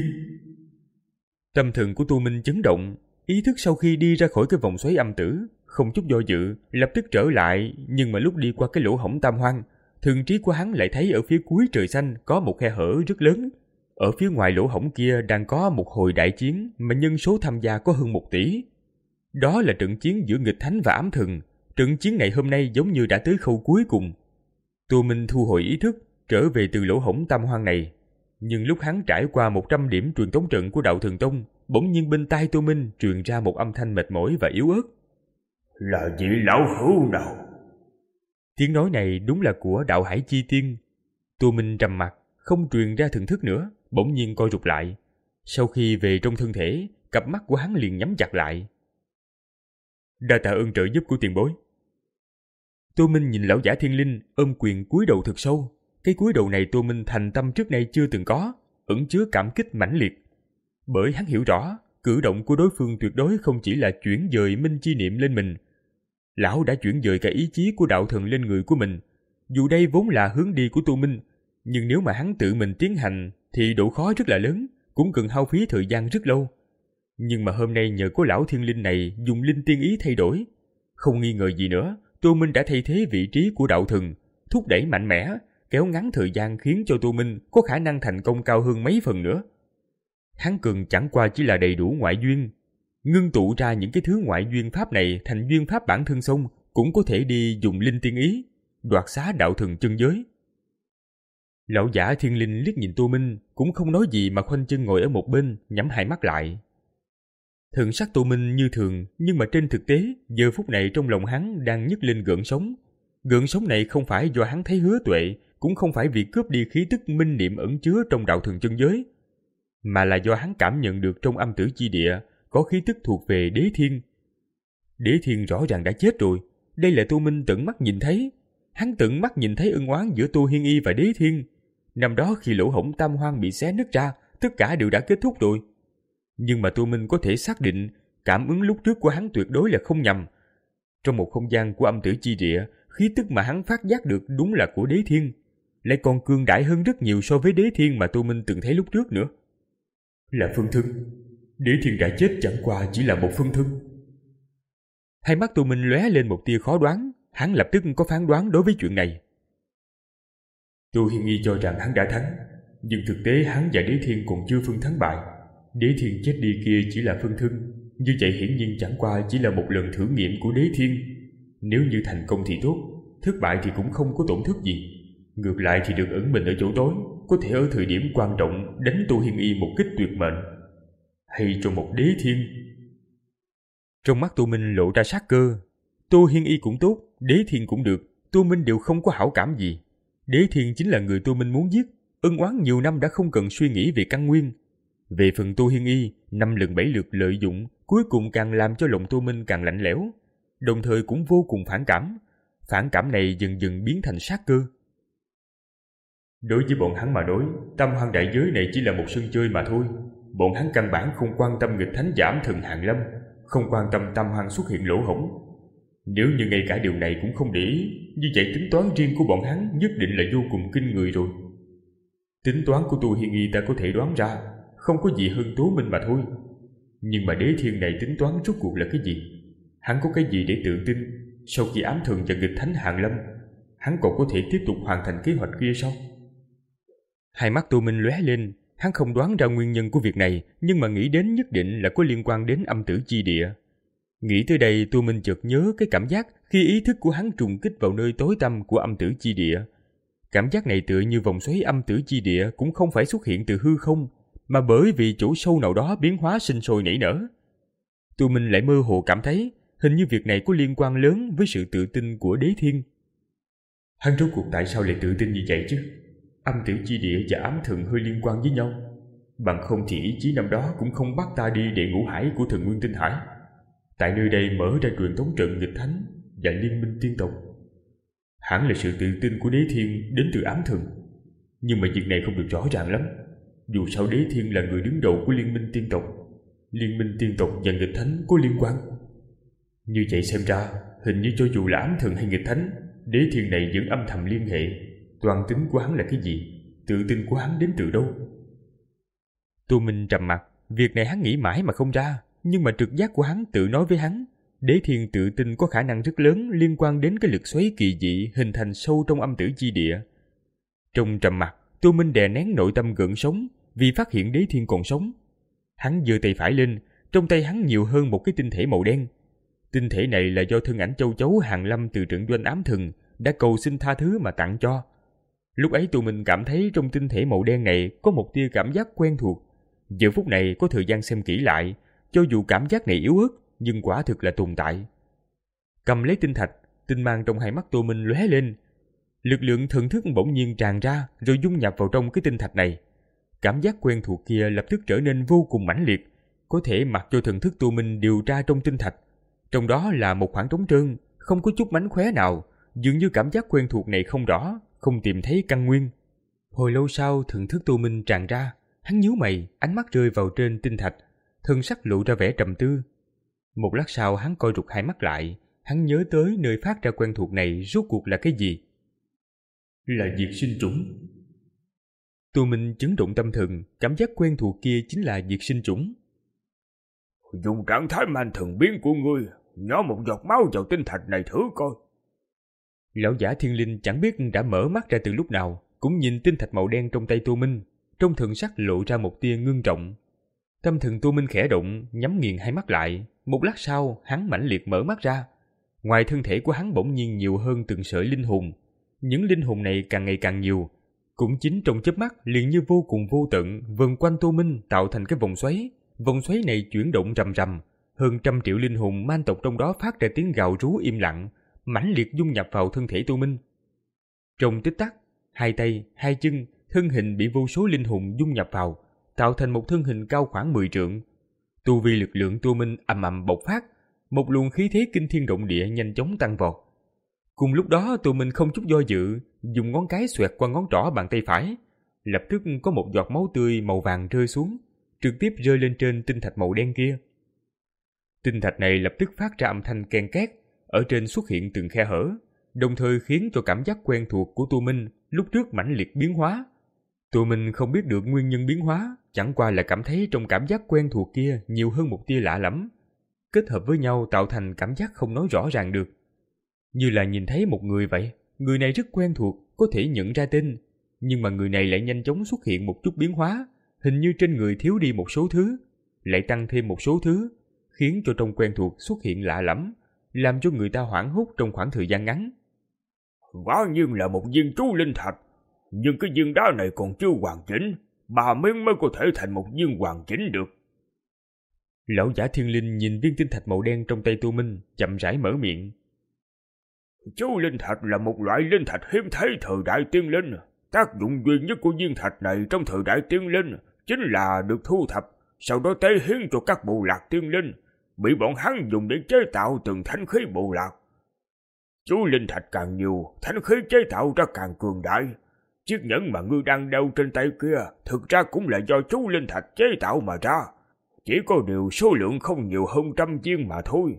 Tâm thần của Tô Minh chấn động, ý thức sau khi đi ra khỏi cái vòng xoáy âm tử, không chút do dự, lập tức trở lại, nhưng mà lúc đi qua cái lỗ hổng tam hoang, thần trí của hắn lại thấy ở phía cuối trời xanh có một khe hở rất lớn. Ở phía ngoài lỗ hổng kia đang có một hồi đại chiến mà nhân số tham gia có hơn một tỷ. Đó là trận chiến giữa nghịch thánh và ám thần. Trận chiến này hôm nay giống như đã tới khâu cuối cùng. Tô Minh thu hồi ý thức, trở về từ lỗ hổng tam hoang này. Nhưng lúc hắn trải qua một trăm điểm truyền tống trận của Đạo Thần Tông, bỗng nhiên bên tai Tô Minh truyền ra một âm thanh mệt mỏi và yếu ớt.
Là vị lão hữu nào?
Tiếng nói này đúng là của Đạo Hải Chi Tiên. Tô Minh trầm mặt, không truyền ra thần thức nữa, bỗng nhiên co rụt lại. Sau khi về trong thân thể, cặp mắt của hắn liền nhắm chặt lại. Đa tạ ơn trợ giúp của tiền bối. Tô Minh nhìn lão giả thiên linh ôm quyền cúi đầu thật sâu. Cái cúi đầu này Tô Minh thành tâm trước nay chưa từng có, ẩn chứa cảm kích mãnh liệt. Bởi hắn hiểu rõ, cử động của đối phương tuyệt đối không chỉ là chuyển dời minh chi niệm lên mình. Lão đã chuyển dời cả ý chí của đạo thần lên người của mình. Dù đây vốn là hướng đi của Tô Minh, nhưng nếu mà hắn tự mình tiến hành thì độ khó rất là lớn, cũng cần hao phí thời gian rất lâu. Nhưng mà hôm nay nhờ có lão thiên linh này dùng linh tiên ý thay đổi, không nghi ngờ gì nữa, Tô Minh đã thay thế vị trí của đạo thần, thúc đẩy mạnh mẽ, kéo ngắn thời gian khiến cho Tô Minh có khả năng thành công cao hơn mấy phần nữa. Hắn cần chẳng qua chỉ là đầy đủ ngoại duyên, ngưng tụ ra những cái thứ ngoại duyên pháp này thành duyên pháp bản thân xong, cũng có thể đi dùng linh tiên ý, đoạt xá đạo thần chân giới. Lão giả thiên linh liếc nhìn Tô Minh, cũng không nói gì mà khoanh chân ngồi ở một bên, nhắm hai mắt lại. Thần sắc Tô Minh như thường, nhưng mà trên thực tế, giờ phút này trong lòng hắn đang nhấc lên gợn sóng. Gợn sóng này không phải do hắn thấy hứa tuệ, cũng không phải vì cướp đi khí tức minh niệm ẩn chứa trong đạo thần chân giới, mà là do hắn cảm nhận được trong âm tử chi địa có khí tức thuộc về Đế Thiên. Đế Thiên rõ ràng đã chết rồi, đây là Tô Minh tận mắt nhìn thấy. Hắn tận mắt nhìn thấy ân oán giữa Tô Hiên Y và Đế Thiên. Năm đó khi lỗ hổng tam hoang bị xé nứt ra, tất cả đều đã kết thúc rồi. Nhưng mà Tô Minh có thể xác định cảm ứng lúc trước của hắn tuyệt đối là không nhầm. Trong một không gian của âm tử chi địa, khí tức mà hắn phát giác được đúng là của Đế Thiên, lại còn cường đại hơn rất nhiều so với Đế Thiên mà Tô Minh từng thấy lúc trước nữa. Là phân thân. Đế Thiên đã chết chẳng qua chỉ là một phân thân. Hai mắt Tô Minh lóe lên một tia khó đoán, hắn lập tức có phán đoán đối với chuyện này. Tô Hiên Y cho rằng hắn đã thắng, nhưng thực tế hắn và Đế Thiên còn chưa phân thắng bại. Đế Thiên chết đi kia chỉ là phân thân, như vậy hiển nhiên chẳng qua chỉ là một lần thử nghiệm của Đế Thiên. Nếu như thành công thì tốt, thất bại thì cũng không có tổn thất gì. Ngược lại thì được ẩn mình ở chỗ tối, có thể ở thời điểm quan trọng đánh Tô Hiên Y một kích tuyệt mệnh. Hay trong một Đế Thiên. Trong mắt Tô Minh lộ ra sát cơ. Tô Hiên Y cũng tốt, Đế Thiên cũng được, Tô Minh đều không có hảo cảm gì. Đế Thiên chính là người Tô Minh muốn giết, ân oán nhiều năm đã không cần suy nghĩ về căn nguyên. Về phần Tô Hiên Y, năm lần bảy lượt lợi dụng, cuối cùng càng làm cho lòng Tô Minh càng lạnh lẽo, đồng thời cũng vô cùng phản cảm. Phản cảm này dần dần biến thành sát cơ. Đối với bọn hắn mà nói, Tam Hoang đại giới này chỉ là một sân chơi mà thôi. Bọn hắn căn bản không quan tâm nghịch thánh giảm thần Hàn Lâm, không quan tâm Tam Hoang xuất hiện lỗ hổng. Nếu như ngay cả điều này cũng không để ý, như vậy tính toán riêng của bọn hắn nhất định là vô cùng kinh người rồi. Tính toán của Tô Hiên Y ta có thể đoán ra, không có gì hơn Tố Minh mà thôi. Nhưng mà Đế Thiên này tính toán rốt cuộc là cái gì? Hắn có cái gì để tự tin? Sau khi ám thần và nghịch thánh Hàn Lâm, hắn còn có thể tiếp tục hoàn thành kế hoạch kia sao? Hai mắt Tô Minh lóe lên, hắn không đoán ra nguyên nhân của việc này, nhưng mà nghĩ đến nhất định là có liên quan đến âm tử chi địa. Nghĩ tới đây, Tô Minh chợt nhớ cái cảm giác khi ý thức của hắn trùng kích vào nơi tối tăm của âm tử chi địa. Cảm giác này tựa như vòng xoáy âm tử chi địa cũng không phải xuất hiện từ hư không, mà bởi vì chỗ sâu nào đó biến hóa sinh sôi nảy nở. Tô Minh lại mơ hồ cảm thấy hình như việc này có liên quan lớn với sự tự tin của Đế Thiên. Hắn rốt cuộc tại sao lại tự tin như vậy chứ? Âm tử chi địa và ám thần hơi liên quan với nhau, bằng không thì ý chí năm đó cũng không bắt ta đi đệ ngũ hải của thần Nguyên Tinh Hải. Tại nơi đây mở ra truyền thống trận nghịch thánh và liên minh tiên tộc. Hẳn là sự tự tin của Đế Thiên đến từ ám thần, nhưng mà việc này không được rõ ràng lắm. Dù sao Đế Thiên là người đứng đầu của liên minh tiên tộc, liên minh tiên tộc và nghịch thánh có liên quan. Như vậy xem ra, hình như cho dù là ám thần hay nghịch thánh, Đế Thiên này vẫn âm thầm liên hệ. Toàn tính của hắn là cái gì? Tự tin của hắn đến từ đâu? Tô Minh trầm mặt. Việc này hắn nghĩ mãi mà không ra, nhưng mà trực giác của hắn tự nói với hắn, Đế Thiên tự tin có khả năng rất lớn liên quan đến cái lực xoáy kỳ dị hình thành sâu trong âm tử chi địa. Trong trầm mặt, Tô Minh đè nén nội tâm gợn sóng vì phát hiện Đế Thiên còn sống. Hắn giơ tay phải lên, trong tay hắn nhiều hơn một cái tinh thể màu đen. Tinh thể này là do thân ảnh châu chấu Hàn Lâm từ trận doanh ám thần đã cầu xin tha thứ mà tặng cho. Lúc ấy Tô Minh cảm thấy trong tinh thể màu đen này có một tia cảm giác quen thuộc. Giờ phút này có thời gian xem kỹ lại, cho dù cảm giác này yếu ớt, nhưng quả thực là tồn tại. Cầm lấy tinh thạch, tinh mang trong hai mắt Tô Minh lóe lên. Lực lượng thần thức bỗng nhiên tràn ra rồi dung nhập vào trong cái tinh thạch này. Cảm giác quen thuộc kia lập tức trở nên vô cùng mãnh liệt, có thể mặc cho thần thức Tô Minh điều tra trong tinh thạch. Trong đó là một khoảng trống trơn, không có chút mánh khóe nào, dường như cảm giác quen thuộc này không rõ, không tìm thấy căn nguyên. Hồi lâu sau, thần thức Tô Minh tràn ra, hắn nhíu mày, ánh mắt rơi vào trên tinh thạch, thân sắc lộ ra vẻ trầm tư. Một lát sau hắn coi rụt hai mắt lại, hắn nhớ tới nơi phát ra quen thuộc này rốt cuộc là cái gì. Là diệt sinh chủng. Tô Minh chấn động tâm thần, cảm giác quen thuộc kia chính là diệt sinh chủng.
Dùng trạng thái man thần biến của ngươi, nhỏ một giọt máu vào tinh thạch này thử coi.
Lão giả thiên linh chẳng biết đã mở mắt ra từ lúc nào, cũng nhìn tinh thạch màu đen trong tay Tô Minh, trong thần sắc lộ ra một tia ngưng trọng. Tâm thần Tô Minh khẽ động, nhắm nghiền hai mắt lại. Một lát sau, hắn mãnh liệt mở mắt ra. Ngoài thân thể của hắn bỗng nhiên nhiều hơn từng sợi linh hồn. Những linh hồn này càng ngày càng nhiều, cũng chính trong chớp mắt liền như vô cùng vô tận vần quanh Tô Minh tạo thành cái vòng xoáy. Vòng xoáy này chuyển động rầm rầm, hơn trăm triệu linh hồn man tộc trong đó phát ra tiếng gào rú im lặng, mãnh liệt dung nhập vào thân thể Tô Minh. Trong tích tắc, hai tay, hai chân, thân hình bị vô số linh hồn dung nhập vào, tạo thành một thân hình cao khoảng mười trượng. Tu vi lực lượng Tô Minh ầm ầm bộc phát, một luồng khí thế kinh thiên động địa nhanh chóng tăng vọt. Cùng lúc đó Tô Minh không chút do dự, dùng ngón cái xoẹt qua ngón trỏ bàn tay phải, lập tức có một giọt máu tươi màu vàng rơi xuống, trực tiếp rơi lên trên tinh thạch màu đen kia. Tinh thạch này lập tức phát ra âm thanh ken két, ở trên xuất hiện từng khe hở, đồng thời khiến cho cảm giác quen thuộc của Tô Minh lúc trước mãnh liệt biến hóa. Tô Minh không biết được nguyên nhân biến hóa, chẳng qua là cảm thấy trong cảm giác quen thuộc kia nhiều hơn một tia lạ lẫm, kết hợp với nhau tạo thành cảm giác không nói rõ ràng được. Như là nhìn thấy một người vậy, người này rất quen thuộc, có thể nhận ra tên, nhưng mà người này lại nhanh chóng xuất hiện một chút biến hóa, hình như trên người thiếu đi một số thứ, lại tăng thêm một số thứ, khiến cho trong quen thuộc xuất hiện lạ lẫm, làm cho người ta hoảng hốt trong khoảng thời gian ngắn.
Quả nhiên là một viên chú linh thạch, nhưng cái viên đá này còn chưa hoàn chỉnh, ba miếng mới có thể thành một viên hoàn chỉnh được.
Lão giả thiên linh nhìn viên tinh thạch màu đen trong tay Tô Minh, chậm rãi mở miệng.
Chú linh thạch là một loại linh thạch hiếm thấy thời đại tiên linh. Tác dụng duy nhất của viên thạch này trong thời đại tiên linh chính là được thu thập, sau đó tế hiến cho các bộ lạc tiên linh, bị bọn hắn dùng để chế tạo từng thánh khí bộ lạc. Chú linh thạch càng nhiều, thánh khí chế tạo ra càng cường đại. Chiếc nhẫn mà ngươi đang đeo trên tay kia thực ra cũng là do chú linh thạch chế tạo mà ra, chỉ có điều số lượng không nhiều hơn trăm viên mà thôi.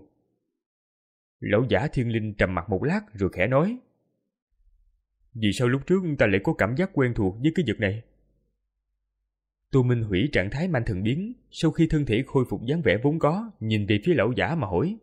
Lão giả thiên linh trầm mặt một lát rồi khẽ nói. Vì sao lúc trước ta lại có cảm giác quen thuộc với cái vật này? Tô Minh hủy trạng thái man thần biến, sau khi thân thể khôi phục dáng vẻ vốn có, nhìn về phía lão giả mà hỏi.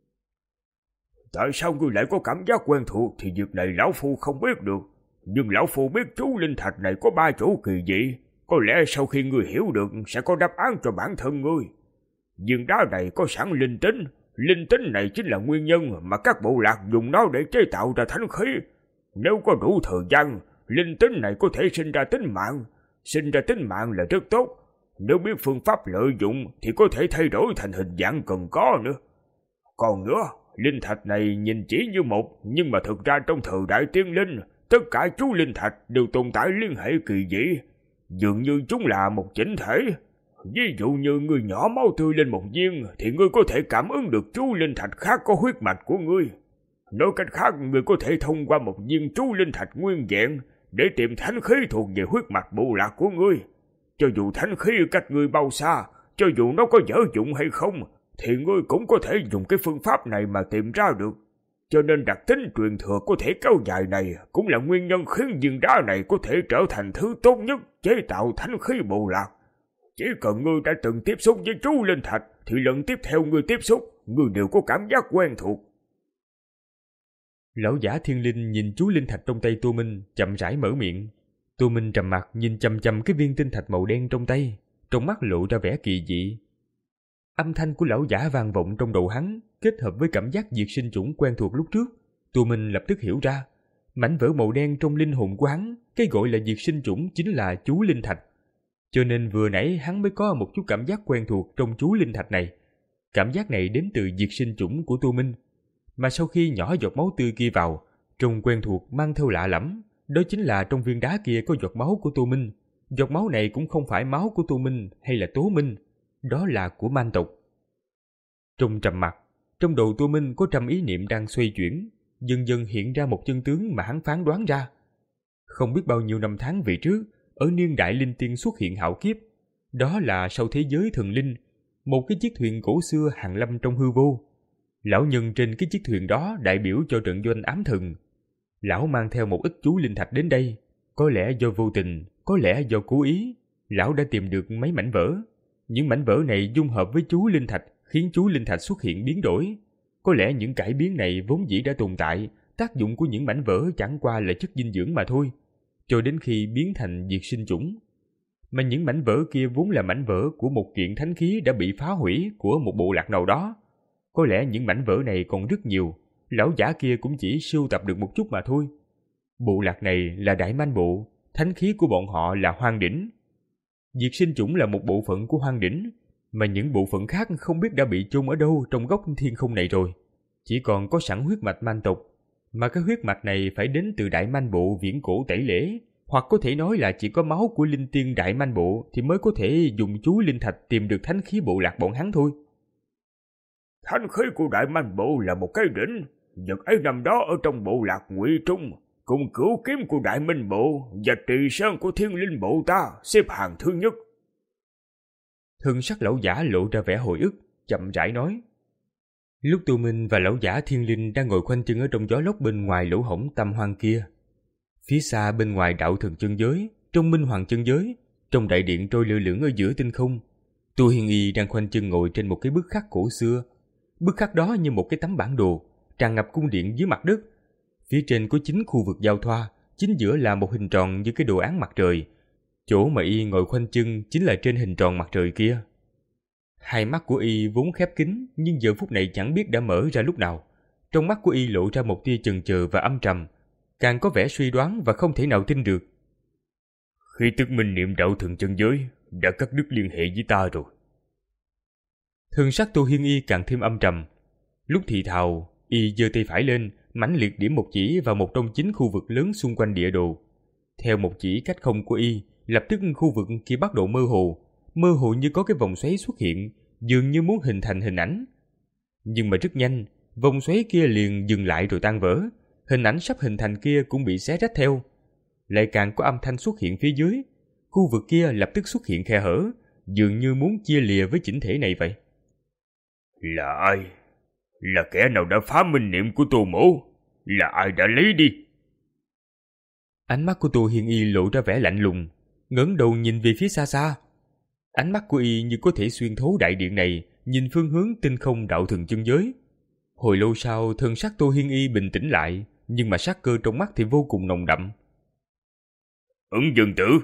Tại sao ngươi lại có cảm giác quen thuộc thì việc này lão phu không biết được. Nhưng lão phu biết chú linh thạch này có ba chỗ kỳ dị. Có lẽ sau khi ngươi hiểu được sẽ có đáp án cho bản thân ngươi. Viên đá này có sẵn linh tính. Linh tính này chính là nguyên nhân mà các bộ lạc dùng nó để chế tạo ra thánh khí. Nếu có đủ thời gian, linh tính này có thể sinh ra tính mạng. Sinh ra tính mạng là rất tốt. Nếu biết phương pháp lợi dụng thì có thể thay đổi thành hình dạng cần có nữa. Còn nữa, linh thạch này nhìn chỉ như một, nhưng mà thực ra trong thời đại tiên linh, tất cả chú linh thạch đều tồn tại liên hệ kỳ dị, dường như chúng là một chỉnh thể. Ví dụ như người nhỏ máu tươi lên một viên thì ngươi có thể cảm ứng được chú linh thạch khác có huyết mạch của ngươi. Nói cách khác, ngươi có thể thông qua một viên chú linh thạch nguyên vẹn để tìm thánh khí thuộc về huyết mạch bộ lạc của ngươi. Cho dù thánh khí cách ngươi bao xa, cho dù nó có dở dụng hay không, thì ngươi cũng có thể dùng cái phương pháp này mà tìm ra được. Cho nên đặc tính truyền thừa có thể kéo dài này cũng là nguyên nhân khiến viên đá này có thể trở thành thứ tốt nhất chế tạo thánh khí bộ lạc. Chỉ cần ngươi đã từng tiếp xúc với chú linh thạch thì lần tiếp theo ngươi tiếp xúc, ngươi đều có cảm giác quen thuộc.
Lão giả Thiên Linh nhìn chú linh thạch trong tay Tô Minh, chậm rãi mở miệng. Tô Minh trầm mặt nhìn chằm chằm cái viên tinh thạch màu đen trong tay, trong mắt lộ ra vẻ kỳ dị. Âm thanh của lão giả vang vọng trong đầu hắn, kết hợp với cảm giác diệt sinh chủng quen thuộc lúc trước. Tô Minh lập tức hiểu ra, mảnh vỡ màu đen trong linh hồn của hắn, cái gọi là diệt sinh chủng chính là chú linh thạch. Cho nên vừa nãy hắn mới có một chút cảm giác quen thuộc trong chú linh thạch này. Cảm giác này đến từ diệt sinh chủng của Tô Minh. Mà sau khi nhỏ giọt máu tươi kia vào, trông quen thuộc mang theo lạ lẫm, đó chính là trong viên đá kia có giọt máu của Tô Minh. Giọt máu này cũng không phải máu của Tô Minh hay là Tố Minh, đó là của man tộc. Trong trầm mặc, trong đầu Tô Minh có trăm ý niệm đang xoay chuyển, dần dần hiện ra một chân tướng mà hắn phán đoán ra. Không biết bao nhiêu năm tháng về trước, ở niên đại linh tiên xuất hiện hạo kiếp, đó là sau thế giới thần linh, một cái chiếc thuyền cổ xưa hàng lâm trong hư vô. Lão nhân trên cái chiếc thuyền đó đại biểu cho trận doanh ám thần. Lão mang theo một ít chú linh thạch đến đây, có lẽ do vô tình, có lẽ do cố ý. Lão đã tìm được mấy mảnh vỡ. Những mảnh vỡ này dung hợp với chú linh thạch khiến chú linh thạch xuất hiện biến đổi. Có lẽ những cải biến này vốn dĩ đã tồn tại, tác dụng của những mảnh vỡ chẳng qua là chất dinh dưỡng mà thôi, cho đến khi biến thành diệt sinh chủng. Mà những mảnh vỡ kia vốn là mảnh vỡ của một kiện thánh khí đã bị phá hủy của một bộ lạc nào đó. Có lẽ những mảnh vỡ này còn rất nhiều, lão giả kia cũng chỉ sưu tập được một chút mà thôi. Bộ lạc này là Đại Man Bộ, thánh khí của bọn họ là Hoang Đỉnh. Diệt sinh chủng là một bộ phận của Hoang Đỉnh, mà những bộ phận khác không biết đã bị chôn ở đâu trong góc thiên không này rồi. Chỉ còn có sẵn huyết mạch man tộc, mà cái huyết mạch này phải đến từ Đại Man Bộ viễn cổ tẩy lễ, hoặc có thể nói là chỉ có máu của linh tiên Đại Man Bộ thì mới có thể dùng chú linh thạch tìm được thánh khí bộ lạc bọn hắn thôi.
Thánh khí của Đại Man Bộ là một cái đỉnh, vật ấy nằm đó ở trong bộ lạc Ngụy Trung, cùng cửu kiếm của Đại Minh Bộ và Trì Sơn của Thiên Linh Bộ ta xếp hàng thứ nhất.
Thân sắc lão giả lộ ra vẻ hồi ức, chậm rãi nói. Lúc Tô Minh và lão giả Thiên Linh đang ngồi khoanh chân ở trong gió lốc bên ngoài lỗ hổng tam hoang kia, phía xa bên ngoài đạo thần chân giới, trong minh hoàng chân giới, trong đại điện trôi lơ lửng ở giữa tinh không, Tô Hiên Y đang khoanh chân ngồi trên một cái bức khắc cổ xưa. Bức khắc đó như một cái tấm bản đồ, tràn ngập cung điện dưới mặt đất. Phía trên có chín khu vực giao thoa, chính giữa là một hình tròn như cái đồ án mặt trời. Chỗ mà Y ngồi khoanh chân chính là trên hình tròn mặt trời kia. Hai mắt của Y vốn khép kín, nhưng giờ phút này chẳng biết đã mở ra lúc nào. Trong mắt của Y lộ ra một tia chần chừ và âm trầm, càng có vẻ suy đoán và không thể nào tin được.
Khi tức minh niệm đạo thần chân giới đã cắt đứt liên hệ với ta rồi.
Thần sắc Tô Hiên Y càng thêm âm trầm. Lúc thì thào, Y giơ tay phải lên, mãnh liệt điểm một chỉ vào một trong chín khu vực lớn xung quanh địa đồ. Theo một chỉ cách không của Y, lập tức khu vực kia bắt đầu mơ hồ, mơ hồ như có cái vòng xoáy xuất hiện, dường như muốn hình thành hình ảnh. Nhưng mà rất nhanh, vòng xoáy kia liền dừng lại rồi tan vỡ, hình ảnh sắp hình thành kia cũng bị xé rách theo. Lại càng có âm thanh xuất hiện phía dưới, khu vực kia lập tức xuất hiện khe hở, dường như muốn chia lìa với chỉnh thể này vậy.
Là ai? Là kẻ nào đã phá minh niệm của Tô Mỗ? Là ai đã lấy đi?
Ánh mắt của Tô Hiên Y lộ ra vẻ lạnh lùng, ngẩng đầu nhìn về phía xa xa. Ánh mắt của Y như có thể xuyên thấu đại điện này, nhìn phương hướng tinh không đạo thần chân giới. Hồi lâu sau, thần sắc Tô Hiên Y bình tĩnh lại, nhưng mà sát cơ trong mắt thì vô cùng nồng đậm.
Ứng Dương Tử.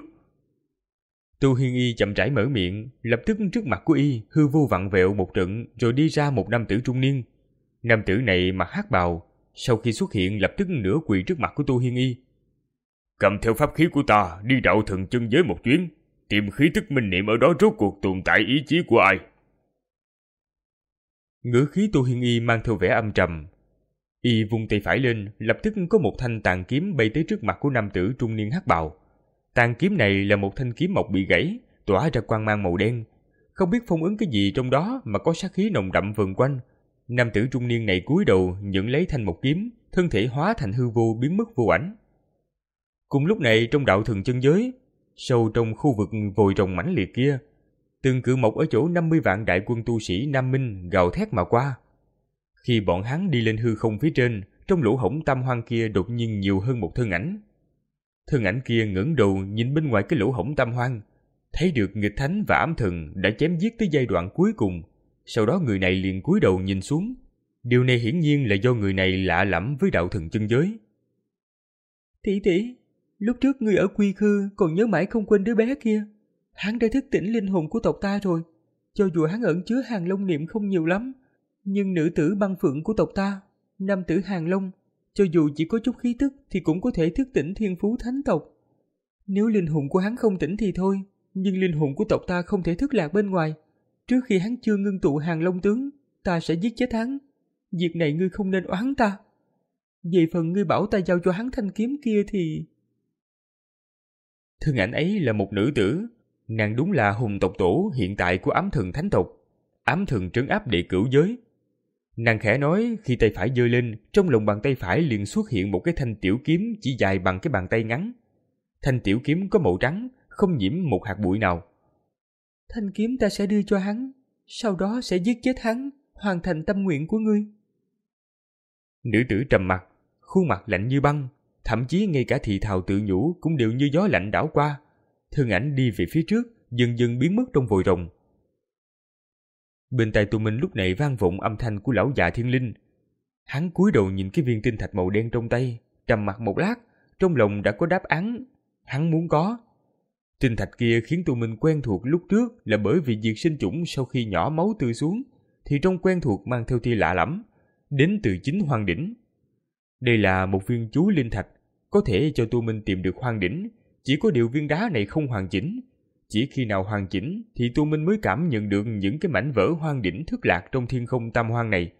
Tô Hiên Y chậm rãi mở miệng, lập tức trước mặt của Y hư vô vặn vẹo một trận, rồi đi ra một nam tử trung niên. Nam tử này mặc hắc bào, sau khi xuất hiện lập tức nửa quỳ trước mặt của Tô Hiên Y.
Cầm theo pháp khí của ta đi đạo thần chân giới một chuyến, tìm khí tức minh niệm ở đó rốt cuộc tồn tại ý chí của ai?
Ngữ khí Tô Hiên Y mang theo vẻ âm trầm. Y vung tay phải lên, lập tức có một thanh tàn kiếm bay tới trước mặt của nam tử trung niên hắc bào. Tàn kiếm này là một thanh kiếm mộc bị gãy, tỏa ra quang mang màu đen. Không biết phong ấn cái gì trong đó mà có sát khí nồng đậm vần quanh. Nam tử trung niên này cúi đầu nhận lấy thanh mộc kiếm, thân thể hóa thành hư vô biến mất vô ảnh. Cùng lúc này trong đạo thường chân giới, sâu trong khu vực vòi rồng mãnh liệt kia, từng cự mộc ở chỗ năm mươi vạn đại quân tu sĩ Nam Minh gào thét mà qua. Khi bọn hắn đi lên hư không phía trên, trong lỗ hổng tam hoang kia đột nhiên nhiều hơn một thân ảnh. Thân ảnh kia ngẩng đầu nhìn bên ngoài cái lỗ hổng tam hoang, thấy được nghịch thánh và ám thần đã chém giết tới giai đoạn cuối cùng. Sau đó người này liền cúi đầu nhìn xuống. Điều này hiển nhiên là do người này lạ lẫm với đạo thần chân giới. Tỷ tỷ, lúc trước ngươi ở Quy Khư còn nhớ mãi không quên đứa bé kia. Hắn đã thức tỉnh linh hồn của tộc ta rồi. Cho dù hắn ẩn chứa hàng long niệm không nhiều lắm, nhưng nữ tử băng phượng của tộc ta, nam tử hàng long, cho dù chỉ có chút khí tức thì cũng có thể thức tỉnh thiên phú thánh tộc. Nếu linh hồn của hắn không tỉnh thì thôi, nhưng linh hồn của tộc ta không thể thất lạc bên ngoài. Trước khi hắn chưa ngưng tụ hàng long tướng, ta sẽ giết chết hắn. Việc này ngươi không nên oán ta. Về phần ngươi bảo ta giao cho hắn thanh kiếm kia thì... Thân ảnh ấy là một nữ tử. Nàng đúng là hùng tộc tổ hiện tại của ám thần thánh tộc. Ám thần trấn áp đệ cửu giới. Nàng khẽ nói, khi tay phải giơ lên, trong lòng bàn tay phải liền xuất hiện một cái thanh tiểu kiếm chỉ dài bằng cái bàn tay ngắn. Thanh tiểu kiếm có màu trắng, không nhiễm một hạt bụi nào. Thanh kiếm ta sẽ đưa cho hắn, sau đó sẽ giết chết hắn, hoàn thành tâm nguyện của ngươi. Nữ tử trầm mặt, khuôn mặt lạnh như băng, thậm chí ngay cả thì thào tự nhủ cũng đều như gió lạnh đảo qua. Thân ảnh đi về phía trước, dần dần biến mất trong vòi rồng. Bên tai Tô Minh lúc này vang vọng âm thanh của lão già thiên linh. Hắn cúi đầu nhìn cái viên tinh thạch màu đen trong tay, trầm mặc một lát, trong lòng đã có đáp án hắn muốn có. Tinh thạch kia khiến Tô Minh quen thuộc lúc trước là bởi vì diệt sinh chủng sau khi nhỏ máu tươi xuống, thì trong quen thuộc mang theo tia lạ lẫm, đến từ chính Hoang Đỉnh. Đây là một viên chú linh thạch, có thể cho Tô Minh tìm được Hoang Đỉnh, chỉ có điều viên đá này không hoàn chỉnh. Chỉ khi nào hoàn chỉnh thì Tô Minh mới cảm nhận được những cái mảnh vỡ Hoang Đỉnh thất lạc trong thiên không tam hoang này.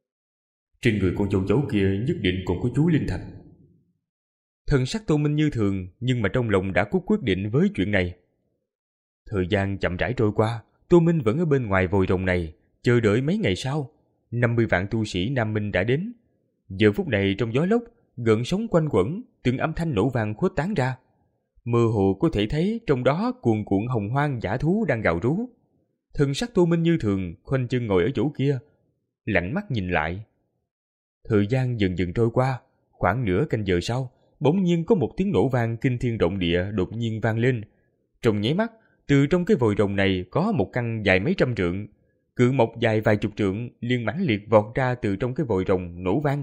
Trên người con châu chấu kia nhất định còn có chú linh thạch. Thần sắc Tô Minh như thường, nhưng mà trong lòng đã có quyết định với chuyện này. Thời gian chậm rãi trôi qua, Tô Minh vẫn ở bên ngoài vòi rồng này, chờ đợi mấy ngày sau. năm mươi vạn tu sĩ Nam Minh đã đến. Giờ phút này trong gió lốc, gợn sóng quanh quẩn, từng âm thanh nổ vang khuếch tán ra. Mơ hồ có thể thấy trong đó cuồn cuộn hồng hoang dã thú đang gào rú. Thần sắc Tô Minh như thường, khoanh chân ngồi ở chỗ kia, lạnh mắt nhìn lại. Thời gian dần dần trôi qua, khoảng nửa canh giờ sau, bỗng nhiên có một tiếng nổ vang kinh thiên động địa đột nhiên vang lên. Trong nháy mắt, từ trong cái vòi rồng này có một căn dài mấy trăm trượng, cự mộc dài vài chục trượng liền mãnh liệt vọt ra từ trong cái vòi rồng nổ vang.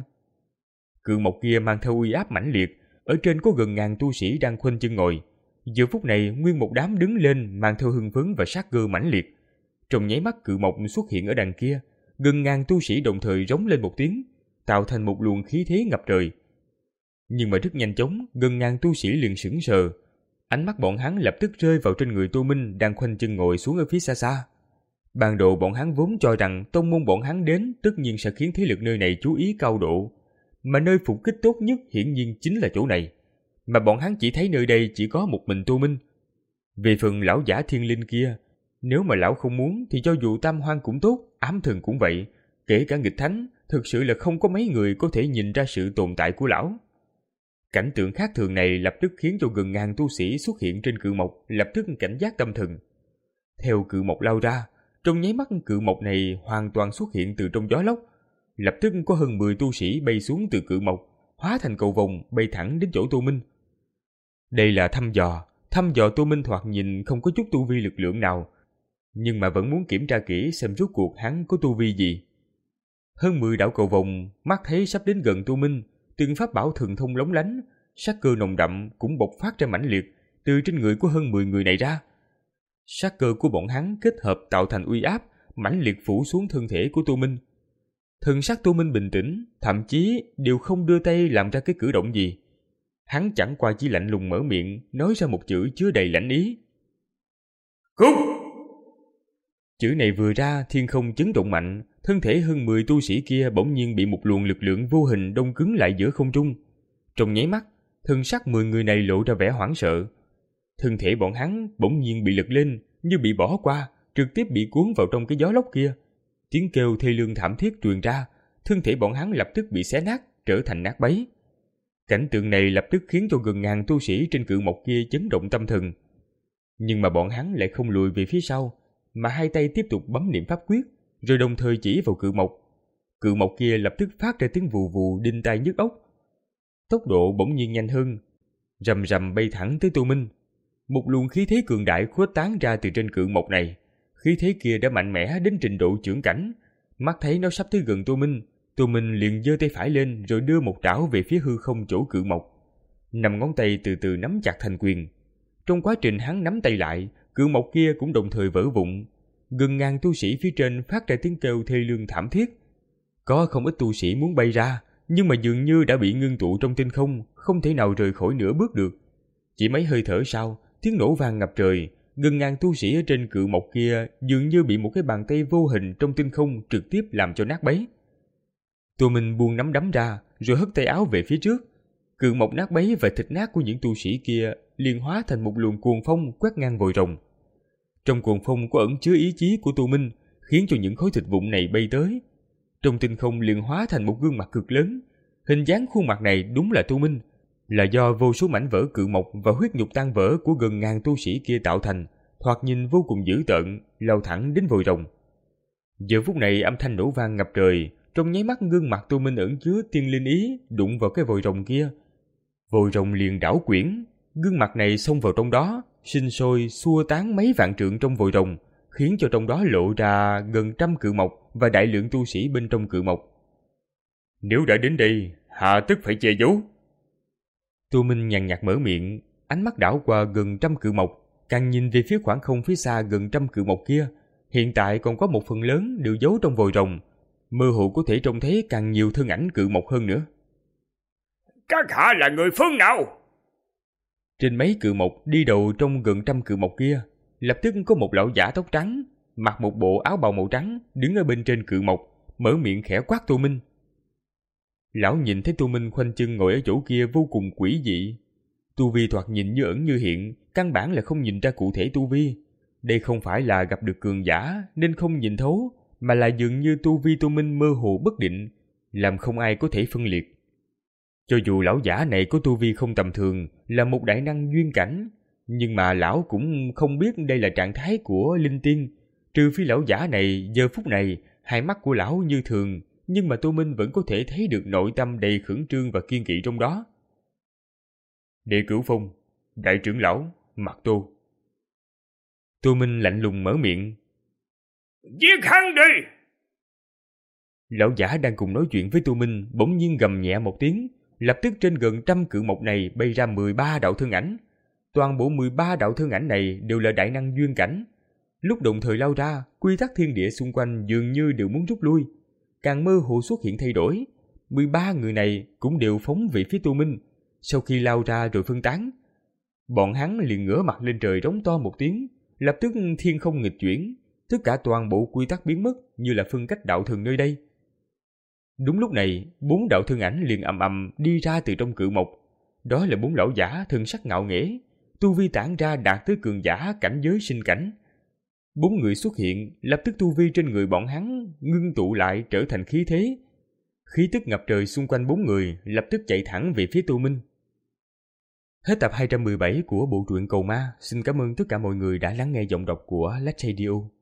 Cự mộc kia mang theo uy áp mãnh liệt, ở trên có gần ngàn tu sĩ đang khoanh chân ngồi. Giờ phút này nguyên một đám đứng lên mang theo hưng phấn và sát cơ mãnh liệt. Trong nháy mắt cự mộc xuất hiện ở đằng kia, gần ngàn tu sĩ đồng thời rống lên một tiếng, tạo thành một luồng khí thế ngập trời. Nhưng mà rất nhanh chóng, gần ngàn tu sĩ liền sững sờ. Ánh mắt bọn hắn lập tức rơi vào trên người Tô Minh đang khoanh chân ngồi xuống ở phía xa xa. Ban đầu bọn hắn vốn cho rằng tông môn bọn hắn đến tất nhiên sẽ khiến thế lực nơi này chú ý cao độ, mà nơi phục kích tốt nhất hiển nhiên chính là chỗ này. Mà bọn hắn chỉ thấy nơi đây chỉ có một mình Tô Minh. Về phần lão giả thiên linh kia, nếu mà lão không muốn thì cho dù tam hoang cũng tốt, ám thần cũng vậy, kể cả nghịch thánh, thực sự là không có mấy người có thể nhìn ra sự tồn tại của lão. Cảnh tượng khác thường này lập tức khiến cho gần ngàn tu sĩ xuất hiện trên cự mộc lập tức cảnh giác tâm thần. Theo cự mộc lao ra, trong nháy mắt cự mộc này hoàn toàn xuất hiện từ trong gió lốc. Lập tức có hơn mười tu sĩ bay xuống từ cự mộc, hóa thành cầu vồng bay thẳng đến chỗ Tô Minh. Đây là thăm dò, thăm dò Tô Minh thoạt nhìn không có chút tu vi lực lượng nào, nhưng mà vẫn muốn kiểm tra kỹ xem rốt cuộc hắn có tu vi gì. Hơn mười đạo cầu vồng mắt thấy sắp đến gần Tô Minh, từng pháp bảo thần thông lóng lánh, sát cơ nồng đậm cũng bộc phát ra mãnh liệt từ trên người của hơn mười người này ra. Sát cơ của bọn hắn kết hợp tạo thành uy áp mãnh liệt phủ xuống thân thể của Tô Minh. Thần sắc Tô Minh bình tĩnh, thậm chí đều không đưa tay làm ra cái cử động gì. Hắn chẳng qua chỉ lạnh lùng mở miệng, nói ra một chữ chứa đầy lãnh ý.
Cút!
Chữ này vừa ra, thiên không chấn động mạnh, thân thể hơn mười tu sĩ kia bỗng nhiên bị một luồng lực lượng vô hình đông cứng lại giữa không trung. Trong nháy mắt, thân sắc mười người này lộ ra vẻ hoảng sợ. Thân thể bọn hắn bỗng nhiên bị lật lên, như bị bỏ qua, trực tiếp bị cuốn vào trong cái gió lốc kia. Tiếng kêu thê lương thảm thiết truyền ra, thân thể bọn hắn lập tức bị xé nát, trở thành nát bấy. Cảnh tượng này lập tức khiến cho gần ngàn tu sĩ trên cự mộc kia chấn động tâm thần. Nhưng mà bọn hắn lại không lùi về phía sau, mà hai tay tiếp tục bấm niệm pháp quyết, rồi đồng thời chỉ vào cự mộc. Cự mộc kia lập tức phát ra tiếng vù vù đinh tai nhức óc. Tốc độ bỗng nhiên nhanh hơn, rầm rầm bay thẳng tới Tô Minh. Một luồng khí thế cường đại khuếch tán ra từ trên cự mộc này. Khí thế kia đã mạnh mẽ đến trình độ chưởng cảnh. Mắt thấy nó sắp tới gần Tô Minh, Tô Minh liền giơ tay phải lên rồi đưa một trảo về phía hư không chỗ cự mộc. Năm ngón tay từ từ nắm chặt thành quyền. Trong quá trình hắn nắm tay lại, cự mộc kia cũng đồng thời vỡ vụn. Gần ngàn tu sĩ phía trên phát ra tiếng kêu thê lương thảm thiết. Có không ít tu sĩ muốn bay ra, nhưng mà dường như đã bị ngưng tụ trong tinh không, không thể nào rời khỏi nửa bước được. Chỉ mấy hơi thở sau, tiếng nổ vang ngập trời, gần ngàn tu sĩ ở trên cự mộc kia dường như bị một cái bàn tay vô hình trong tinh không trực tiếp làm cho nát bấy. Tô Minh buông nắm đấm ra, rồi hất tay áo về phía trước. Cự mộc nát bấy và thịt nát của những tu sĩ kia liền hóa thành một luồng cuồng phong quét ngang vòi rồng. Trong cuồng phong có ẩn chứa ý chí của Tô Minh, khiến cho những khối thịt vụn này bay tới. Trong tinh không liền hóa thành một gương mặt cực lớn. Hình dáng khuôn mặt này đúng là Tô Minh, là do vô số mảnh vỡ cự mộc và huyết nhục tan vỡ của gần ngàn tu sĩ kia tạo thành, thoạt nhìn vô cùng dữ tợn, lao thẳng đến vòi rồng. Giờ phút này âm thanh nổ vang ngập trời, trong nháy mắt gương mặt Tô Minh ẩn chứa tiên linh ý đụng vào cái vòi rồng kia. Vòi rồng liền đảo quyển, gương mặt này xông vào trong đó, sinh sôi xua tán mấy vạn trượng trong vòi rồng, khiến cho trong đó lộ ra gần trăm cự mộc và đại lượng tu sĩ bên trong cự mộc.
Nếu đã đến đây, hà tất phải che giấu.
Tô Minh nhàn nhạt mở miệng, ánh mắt đảo qua gần trăm cự mộc, càng nhìn về phía khoảng không phía xa gần trăm cự mộc kia. Hiện tại còn có một phần lớn đều giấu trong vòi rồng, mơ hồ có thể trông thấy càng nhiều thân ảnh cự mộc hơn nữa.
Các hạ là người phương nào?
Trên mấy cự mộc đi đầu trong gần trăm cự mộc kia, lập tức có một lão giả tóc trắng, mặc một bộ áo bào màu trắng, đứng ở bên trên cự mộc, mở miệng khẽ quát Tô Minh. Lão nhìn thấy Tô Minh khoanh chân ngồi ở chỗ kia vô cùng quỷ dị. Tu vi thoạt nhìn như ẩn như hiện, căn bản là không nhìn ra cụ thể tu vi. Đây không phải là gặp được cường giả nên không nhìn thấu, mà là dường như tu vi Tô Minh mơ hồ bất định, làm không ai có thể phân liệt. Cho dù lão giả này có tu vi không tầm thường, là một đại năng duyên cảnh, nhưng mà lão cũng không biết đây là trạng thái của linh tiên. Trừ phi lão giả này giờ phút này, hai mắt của lão như thường, nhưng mà Tô Minh vẫn có thể thấy được nội tâm đầy khẩn trương và kiên kỵ trong đó.
Đệ Cửu Phong, đại trưởng lão, Mạc Tô.
Tô Minh lạnh lùng mở miệng.
Giết hắn đi!
Lão giả đang cùng nói chuyện với Tô Minh bỗng nhiên gầm nhẹ một tiếng, lập tức trên gần trăm cự mộc này bay ra mười ba đạo thân ảnh. Toàn bộ mười ba đạo thân ảnh này đều là đại năng duyên cảnh. Lúc đồng thời lao ra, quy tắc thiên địa xung quanh dường như đều muốn rút lui, càng mơ hồ xuất hiện thay đổi. mười ba người này cũng đều phóng về phía Tô Minh, sau khi lao ra rồi phân tán. Bọn hắn liền ngửa mặt lên trời rống to một tiếng, lập tức thiên không nghịch chuyển, tất cả toàn bộ quy tắc biến mất như là phân cách đạo thường nơi đây. Đúng lúc này, bốn đạo thân ảnh liền ầm ầm đi ra từ trong cự mộc. Đó là bốn lão giả thân sắc ngạo nghễ, tu vi tản ra đạt tới cường giả cảnh giới sinh cảnh. Bốn người xuất hiện, lập tức tu vi trên người bọn hắn ngưng tụ lại trở thành khí thế. Khí tức ngập trời xung quanh bốn người lập tức chạy thẳng về phía Tô Minh. Hết tập hai trăm mười bảy của bộ truyện Cầu Ma. Xin cảm ơn tất cả mọi người đã lắng nghe giọng đọc của Lách Radio.